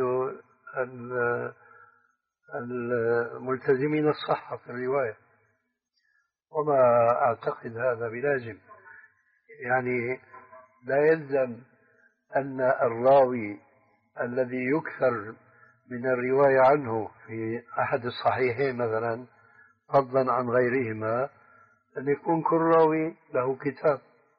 الملتزمين الصحة في الرواية، وما أعتقد هذا بلازم. يعني لا يلزم أن الراوي الذي يكثر من الرواية عنه في أحد الصحيحين مثلا فضلا عن غيرهما أن يكون كل راوي له كتاب،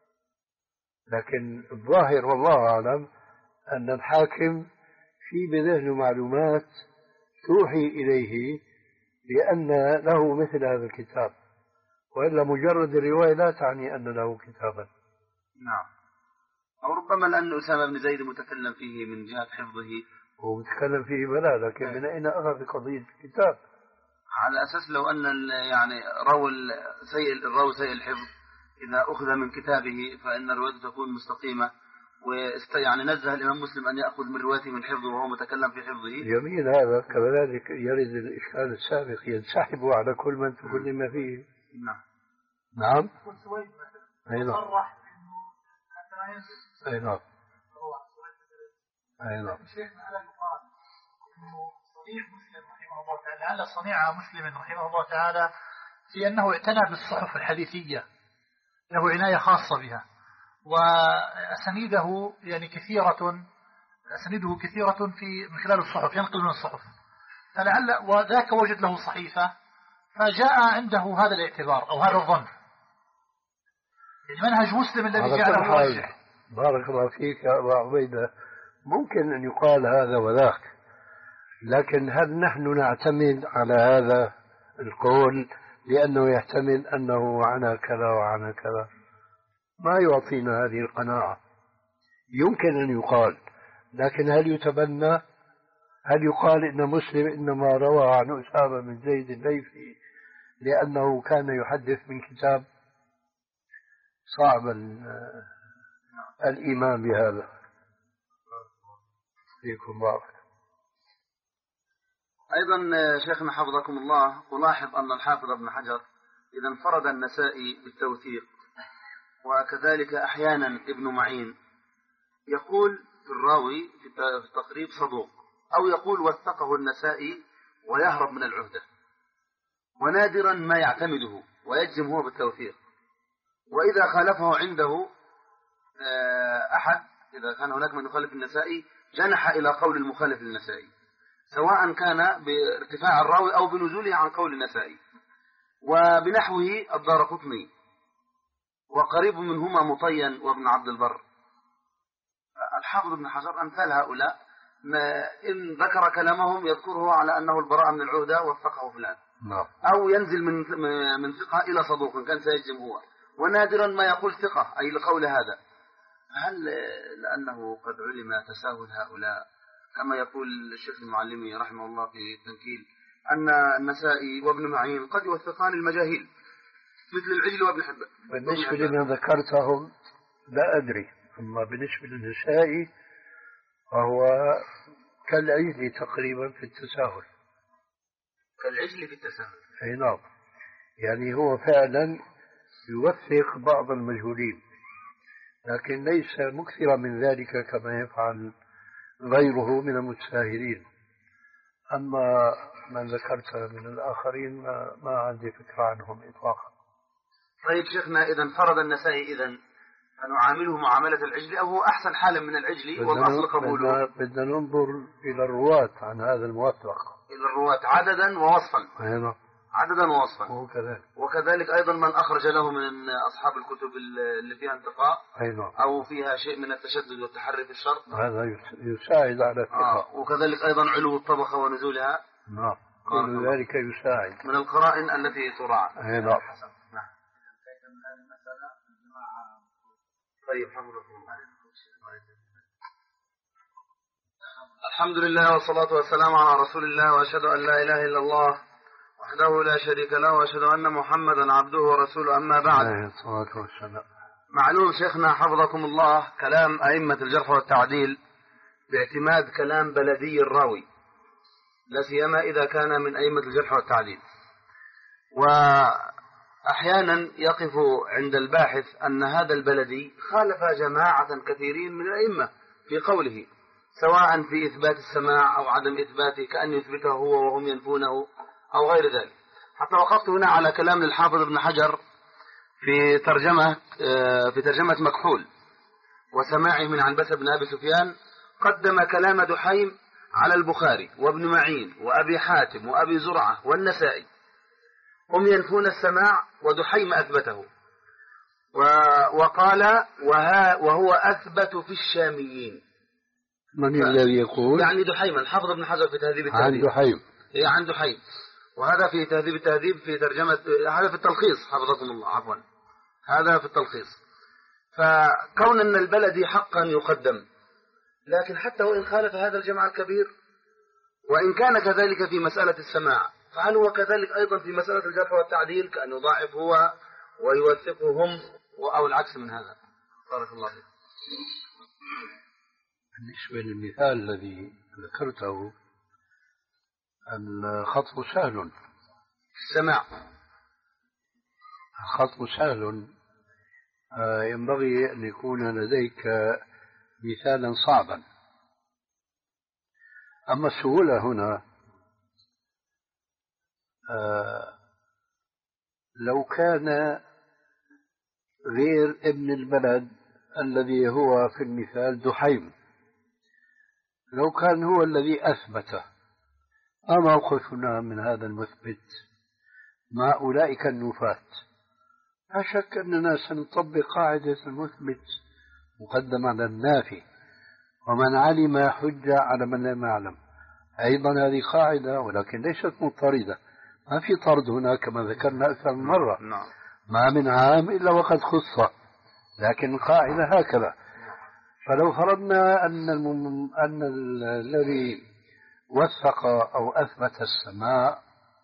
لكن الظاهر والله أعلم أن الحاكم في بذهنه معلومات توحي إليه بأن له مثل هذا الكتاب، وإلا مجرد الرواية لا تعني أن له كتابا. نعم. أو ربما لأن أسامة بن زيد متكلم فيه من جهة حفظه، هو متكلم فيه بلا، لكن من أين أخذ قضية الكتاب؟ على أساس لو أن يعني روى سيء الراوي سيء الحفظ إذا أخذ من كتابه فإن روايته تكون مستقيمة، ويعني نزه الإمام مسلم أن يأخذ من روايته من حفظه وهو متكلم في حفظه. جميل هذا. كذلك يرد الإشكال السابق ينسحب على كل من تكلم فيه. نعم. نعم. أي نعم. أي نعم. أي نعم. شيخنا على يقال إنه صنيع مسلم رحمه الله تعالى، لعل صنيع مسلم رحمه الله تعالى في أنه اعتنى بالصحف الحديثية، له عناية خاصة بها، وأسانيده يعني كثيرة، أسانيده كثيرة في من خلال الصحف، ينقل من الصحف، فلعل وذاك وجد له صحيفة فجاء عنده هذا الاعتبار أو هذا الظن. يعني منهج مسلم الذي جعله مرجح. بارك الله فيك يا أبا عبيدة، ممكن أن يقال هذا وذاك، لكن هل نحن نعتمد على هذا القول لأنه يحتمل أنه عنا كذا وعنا كذا؟ ما يعطينا هذه القناعة. يمكن أن يقال، لكن هل يتبنى؟ هل يقال إن مسلم إنما روى عن أسامة بن زيد الليثي لأنه كان يحدث من كتاب؟ صعب الإيمان بهذا. فيكم بارك. أيضا شيخنا حفظكم الله، ألاحظ أن الحافظ ابن حجر إذا انفرد النسائي بالتوثيق، وكذلك أحيانا ابن معين يقول في الراوي في التقريب صدوق، أو يقول وثقه النسائي ويهرب من العهدة، ونادرا ما يعتمده ويجزم هو بالتوثيق. وإذا خالفه عنده أحد، إذا كان هناك من يخالف النسائي، جنح إلى قول المخالف للنسائي، سواء كان بارتفاع الراوي أو بنزوله عن قول النسائي. وبنحوه الدارقطني، وقريب منهما مطين وابن عبد البر. الحافظ ابن حجر أمثال هؤلاء ما إن ذكر كلامهم يذكره على أنه البراءة من العهدة وفقه فلان، أو ينزل من من ثقة إلى صدوق كان سيجزم هو، ونادرا ما يقول ثقة أي لقول هذا. هل لأنه قد علم تساهل هؤلاء كما يقول الشيخ المعلمي رحمه الله في التنكيل أن النسائي وابن معين قد يوثقان المجاهيل مثل العجل وابن حبان؟ بالنسبة لما ذكرتهم لا أدري، أما بالنسبة للنسائي فهو كالعجل تقريبا في التساهل. كالعجل في التساهل، أي نعم، يعني هو فعلا يوثق بعض المجهولين، لكن ليس مكثرا من ذلك كما يفعل غيره من المتساهلين. أما من ذكرت من الآخرين ما, ما عندي فكرة عنهم إطلاقا. طيب شيخنا، إذا انفرد النسائي إذن فنعامله معاملة العجل، أو هو أحسن حالا من العجل والأصل قبوله؟ بدنا ننظر إلى الرواة عن هذا الموثق، إلى الرواة عددا ووصفا. أيضا عددا ووصفا. وكذلك. وكذلك أيضا من أخرج له من أصحاب الكتب اللي فيها انتقاء أو فيها شيء من التشدد والتحري في الشرط، هذا يساعد على الثقة. آه. وكذلك أيضا علو الطبقة ونزولها، نعم، كل ذلك يساعد من القرائن التي تراعى. نعم. طيب حفظكم الله. الحمد لله والصلاة والسلام على رسول الله، وأشهد أن لا إله إلا الله وحده لا شريك له، وأشهد أن محمدا عبده ورسوله، أما بعد. الصلاة والسلام. معلوم شيخنا حفظكم الله كلام أئمة الجرح والتعديل باعتماد كلام بلدي الراوي، لا سيما إذا كان من أئمة الجرح والتعديل. وأحيانا يقف عند الباحث أن هذا البلدي خالف جماعة كثيرين من الأئمة في قوله، سواء في إثبات السماع أو عدم إثباته، كأن يثبته هو وهم ينفونه أو غير ذلك. حتى وقفت هنا على كلام الحافظ ابن حجر في ترجمة في ترجمة مكحول وسماعه من عنبسة بن أبي سفيان، قدم كلام دحيم على البخاري وابن معين وأبي حاتم وأبي زرعة والنسائي، هم ينفون السماع ودحيم أثبته، وقال وهو أثبت في الشاميين. من الذي يقول؟ يعني دحيم، الحافظ ابن حجر في تهذيب التهذيب. عن دحيم. هي عن دحيم، وهذا في تهذيب التهذيب في ترجمة، هذا في التلخيص حفظكم الله، عفوا هذا في التلخيص. فكون أن البلدي حقا يقدم، لكن حتى وإن خالف هذا الجمع الكبير، وإن كان كذلك في مسألة السماع، فهل هو كذلك أيضا في مسألة الجرح والتعديل، كأن يضاعف هو ويوثقهم أو العكس من هذا؟ بارك الله فيك. بالنسبة للمثال الذي ذكرته، الخطب سهل. السماع الخطب سهل، ينبغي أن يكون لديك مثالا صعبا. أما السهولة هنا لو كان غير ابن البلد الذي هو في المثال دحيم، لو كان هو الذي أثبته، ما موقفنا من هذا المثبت مع أولئك النفاة؟ لا شك أننا سنطبق قاعدة المثبت مقدم على النافي، ومن علم حجة على من لم يعلم. أيضا هذه قاعدة ولكن ليست مضطردة، ما في طرد هنا كما ذكرنا أكثر من مرة. نعم. ما من عام إلا وقد خص، لكن القاعدة هكذا. فلو فرضنا أن المم... أن ال... الذي وثق أو أثبت السماء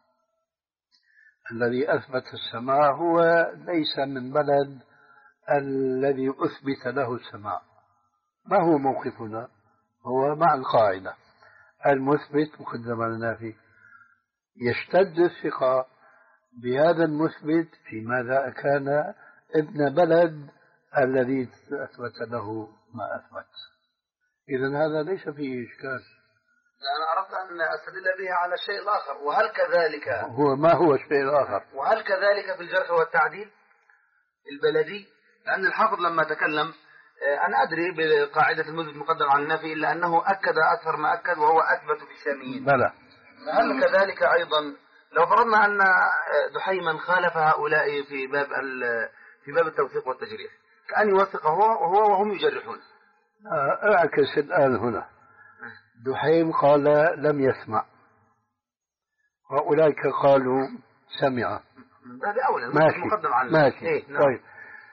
الذي أثبت السماء هو ليس من بلد الذي أثبت له السماء، ما هو موقفنا؟ هو مع القاعدة المثبت مقدم على النافي. يشتد الثقة بهذا المثبت في ماذا كان ابن بلد الذي أثبت له ما أثبت. إذن هذا ليس فيه إشكال. أنا أردت أن أستدل به على الشيء الآخر. وهل كذلك هو ما هو الشيء الآخر؟ وهل كذلك في الجرح والتعديل البلدي؟ لأن الحافظ لما تكلم، أنا أدري بقاعدة المثبت مقدم على النفي، إلا أنه أكد أكثر ما أكد وهو أثبت في الشاميين. بلى. هل كذلك أيضا لو فرضنا أن دحيما خالف هؤلاء في باب في باب التوثيق والتجريح، كأن يوثق هو وهو وهم يجرحون؟ أعكس الآن هنا. دحيم قال لم يسمع، وأولئك قالوا سمع. هذا أولا ماشي مقدم على ماشي. إيه؟ نعم. طيب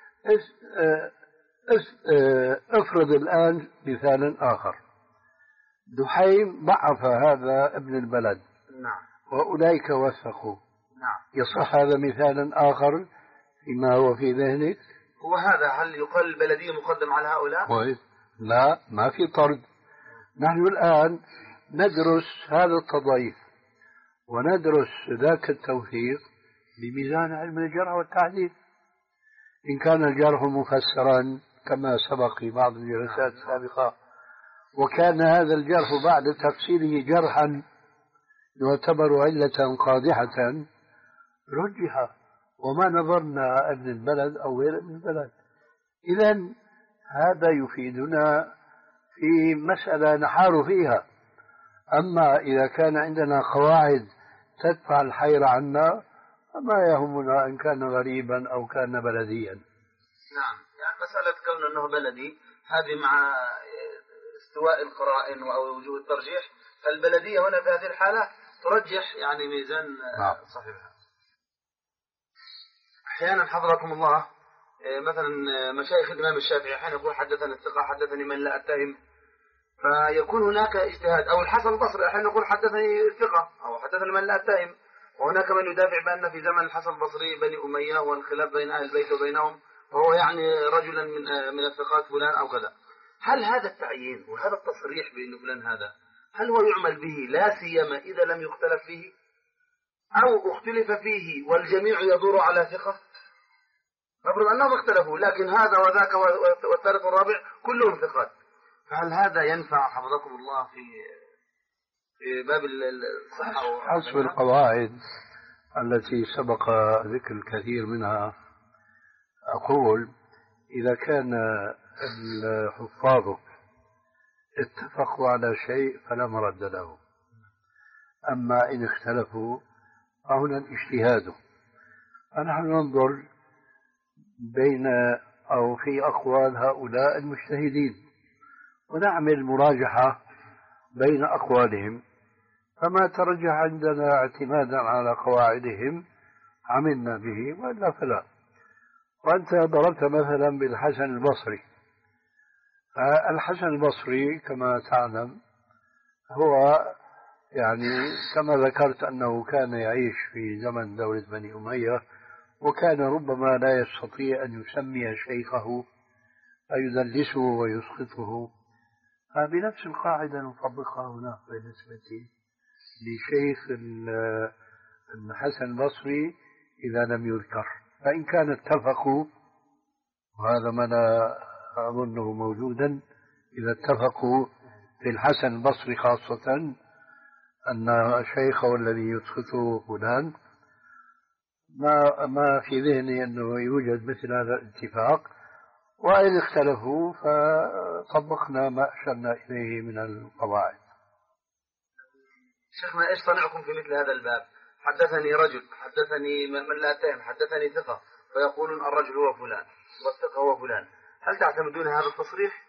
افرض الآن مثالا آخر. دحيم ضعف هذا ابن البلد. نعم. وأولئك وثقوا. نعم. يصح هذا مثالا آخر فيما هو في ذهنك؟ هو هذا هل يقال البلدي مقدم على هؤلاء؟ طيب لا، ما في طرد. نحن الآن ندرس هذا التضعيف وندرس ذاك التوثيق بميزان علم الجرح والتعديل. إن كان الجرح مفسرا كما سبق في بعض الجلسات السابقة، وكان هذا الجرح بعد تفسيره جرحا يعتبر علة قادحة، رجح وما نظرنا ابن البلد أو غير ابن البلد. إذن هذا يفيدنا في مسألة نحار فيها. أما إذا كان عندنا قواعد تدفع الحير عنا فما يهمنا إن كان غريبا أو كان بلديا. نعم، يعني مسألة كون أنه بلدي هذه مع استواء القرائن أو وجوه الترجيح، فالبلدية هنا في هذه الحالة ترجح يعني ميزان صحيح. أحيانا حفظكم الله مثلا مشايخ الإمام الشافعي أحيانا يقول حدثني الثقة حدثني من لا أتهم، فيكون هناك اجتهاد. أو الحسن البصري أحيانا يقول حدثني الثقة أو حدثني من لا أتهم، وهناك من يدافع بأن في زمن الحسن البصري بني أمية والخلاف بين أهل البيت وبينهم، وهو يعني رجلا من من الثقات فلان أو كذا. هل هذا التعيين وهذا التصريح بأن فلان هذا هل هو يعمل به لا سيما إذا لم يختلف فيه، أو اختلف فيه والجميع يدور على ثقة؟ نفرض أنهم اختلفوا لكن هذا وذاك والثالث والرابع كلهم ثقات، فهل هذا ينفع حفظكم الله في في باب الصحة؟ حسب القواعد التي سبق ذكر الكثير منها، أقول إذا كان الحفاظ اتفقوا على شيء فلا مرد له، أما إن اختلفوا فهنا الاجتهاد. فنحن ننظر بين أو في أقوال هؤلاء المجتهدين ونعمل مراجحة بين أقوالهم، فما ترجح عندنا اعتمادا على قواعدهم عملنا به وإلا فلا. وأنت ضربت مثلا بالحسن البصري. الحسن البصري كما تعلم هو يعني كما ذكرت أنه كان يعيش في زمن دولة بني أمية، وكان ربما لا يستطيع أن يسمي شيخه فيدلسه ويسقطه. فبنفس القاعدة نطبقها هنا بالنسبة لشيخ الحسن البصري إذا لم يذكر. فإن كان اتفقوا، وهذا ما لا أظنه موجودا، إذا اتفقوا في الحسن البصري خاصة أن شيخه الذي يسقطه فلان، ما ما في ذهني أنه يوجد مثل هذا الاتفاق. وإن اختلفوا فطبقنا ما أشرنا إليه من القواعد. شيخنا إيش صنعكم في مثل هذا الباب؟ حدثني رجل، حدثني من لا أتهم، حدثني ثقة، فيقولون الرجل هو فلان والثقة هو فلان. هل تعتمدون هذا التصريح؟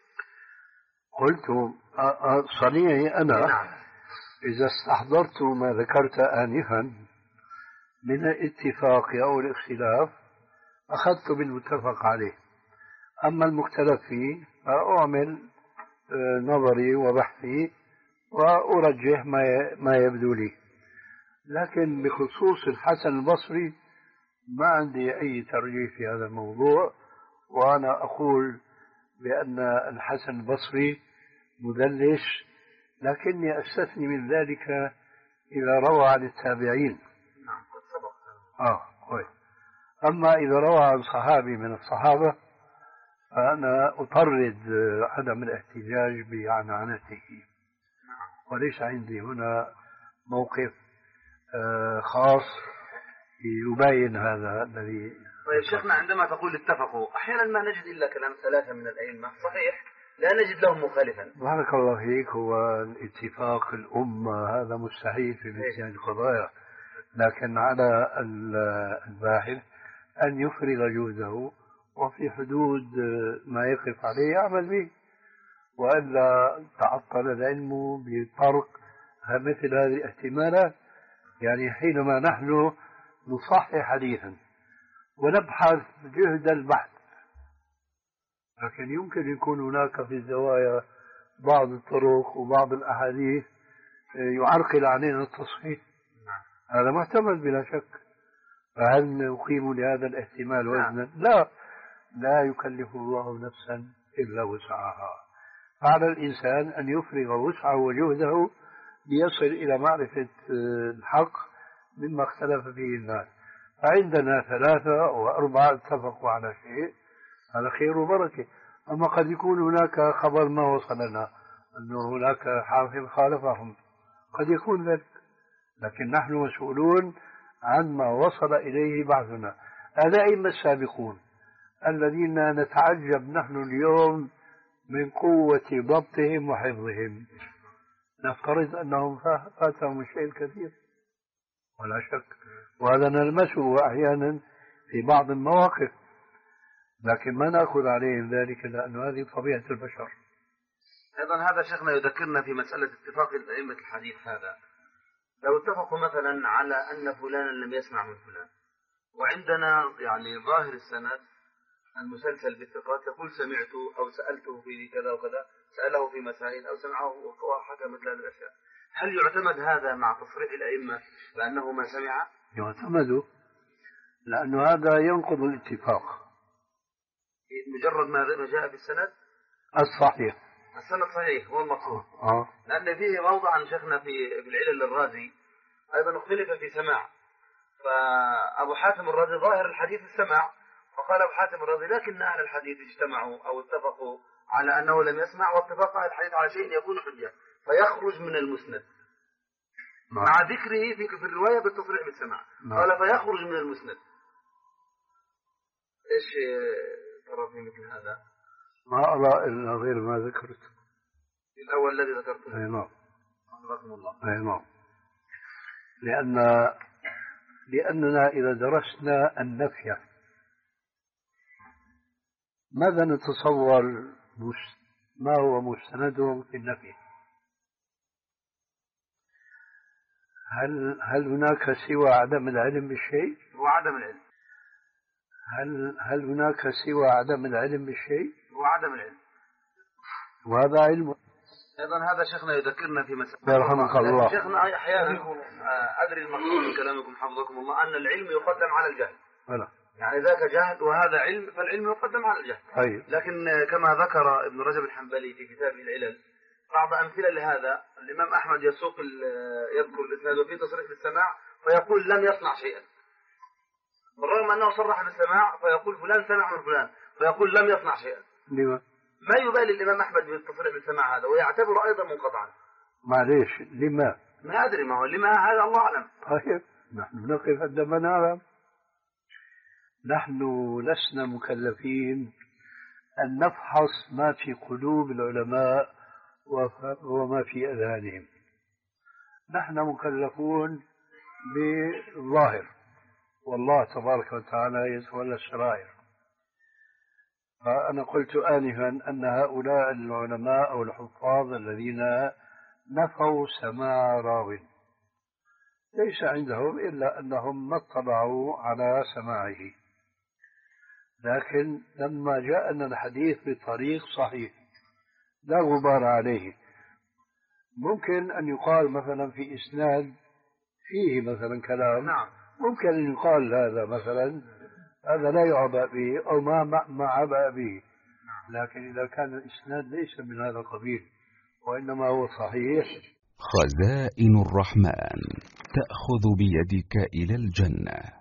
قلت صنيعي أنا نعم. إذا استحضرت ما ذكرت آنفا من الاتفاق أو الاختلاف أخذت بالمتفق عليه، أما المختلف فيه فأعمل نظري وبحثي وأرجح ما يبدو لي. لكن بخصوص الحسن البصري ما عندي أي ترجيح في هذا الموضوع، وأنا أقول بأن الحسن البصري مدلس، لكني أستثني من ذلك إذا روى عن التابعين. نعم قد سبق. آه كويس. أما إذا روى عن صحابي من الصحابة فأنا أطرد عدم الاحتجاج بعنعنته، وليس عندي هنا موقف خاص يبين هذا الذي. طيب شيخنا، عندما تقول اتفقوا أحيانا ما نجد إلا كلام ثلاثة من الأئمة صحيح لا نجد لهم مخالفا. بارك الله فيك. هو الاتفاق الأمة هذا مستحيل في مثل هذه القضايا، لكن على الباحث أن يفرغ جهده وفي حدود ما يقف عليه يعمل به، وإلا تعطل العلم بطرق مثل هذه الاحتمالات. يعني حينما نحن نصحح حديثا ونبحث جهد البحث، لكن يمكن يكون هناك في الزوايا بعض الطرق وبعض الأحاديث يعرقل علينا التصحيح، هذا محتمل بلا شك. فهل نقيم لهذا الاحتمال وزنا؟ لا، لا يكلف الله نفسا إلا وسعها. فعلى الإنسان أن يفرغ وسعه وجهده ليصل إلى معرفة الحق مما اختلف فيه الناس. فعندنا ثلاثة أو أربعة اتفقوا على شيء، هذا خير وبركة. أما قد يكون هناك خبر ما وصلنا أنه هناك حافظ خالفهم، قد يكون ذلك، لكن نحن مسؤولون عن ما وصل إليه بعثنا. الأئمة السابقون الذين نتعجب نحن اليوم من قوة ضبطهم وحفظهم، نفترض أنهم فاتهم الشيء الكثير ولا شك، وهذا نلمسه أحيانا في بعض المواقف، لكن ما نأخذ عليهم ذلك لأن هذه طبيعة البشر. أيضا هذا شيخنا يذكرنا في مسألة اتفاق أئمة الحديث. هذا لو اتفقوا مثلا على أن فلانا لم يسمع من فلان، وعندنا يعني ظاهر السند المسلسل بالثقات يقول سمعت أو سألته في كذا وكذا، سأله في مسائل أو سمعه وحكى مثل هذه الأشياء، هل يعتمد هذا مع تصريح الأئمة بأنه ما سمع؟ يعتمد، لأنه هذا ينقض الاتفاق. مجرد ما جاء بالسند الصحيح، السند صحيح هو المقصود. آه. لأن فيه موضعا شيخنا في في العلل للرازي أيضا اختلف في سماع، فأبو حاتم الرازي ظاهر الحديث السماع، فقال أبو حاتم الرازي لكن أهل الحديث اجتمعوا أو اتفقوا على أنه لم يسمع، واتفاق أهل الحديث على شيء يكون حجة فيخرج من المسند ما. مع ذكره في في الرواية بالتصريح بالسماع. قال فيخرج من المسند. إيش ترى في مثل هذا؟ ما أرى إلا غير ما ذكرت الأول الذي ذكرته. أي نعم. رحمه الله. أي نعم. لأن لأننا إذا درسنا النفي ماذا نتصور ما هو مستندهم في النفي؟ هل هل هناك سوى عدم العلم بالشيء؟ هو عدم العلم. هل هل هناك سوى عدم العلم بالشيء؟ هو عدم العلم. وهذا علم. أيضا هذا شيخنا يذكرنا في مسألة. يرحمك الله. شيخنا أحيانا أدري المقصود من كلامكم حفظكم الله أن العلم يقدم على الجهل. ولا. يعني ذاك جهل وهذا علم، فالعلم يقدم على الجهل. طيب. لكن كما ذكر ابن رجب الحنبلي في كتابه العلل بعض أمثلة لهذا، الإمام أحمد يسوق يذكر الإسناد وفي تصريح بالسماع فيقول لم يصنع شيئا، بالرغم أنه صرح بالسماع فيقول فلان سمع من فلان فيقول لم يصنع شيئا. لما؟ ما يبالي الإمام أحمد بالتصريح بالسماع هذا ويعتبر أيضا منقطعا. معليش لما؟ ما أدري ما هو لما، هذا الله أعلم. طيب نحن نقف عندما نعلم. نحن لسنا مكلفين أن نفحص ما في قلوب العلماء وما في أذهانهم. نحن مكلفون بالظاهر، والله تبارك وتعالى يتولى السرائر. فأنا قلت آنفا أن هؤلاء العلماء أو الحفاظ الذين نفوا سماع راو ليس عندهم إلا أنهم ما اطلعوا على سماعه، لكن لما جاءنا الحديث بطريق صحيح لا غبار عليه، ممكن أن يقال مثلا في إسناد فيه مثلا كلام، نعم. ممكن أن يقال هذا مثلا هذا لا يعبأ به أو ما ما عبأ به، لكن إذا كان الإسناد ليس من هذا القبيل وإنما هو صحيح. خزائن الرحمن تأخذ بيدك إلى الجنة.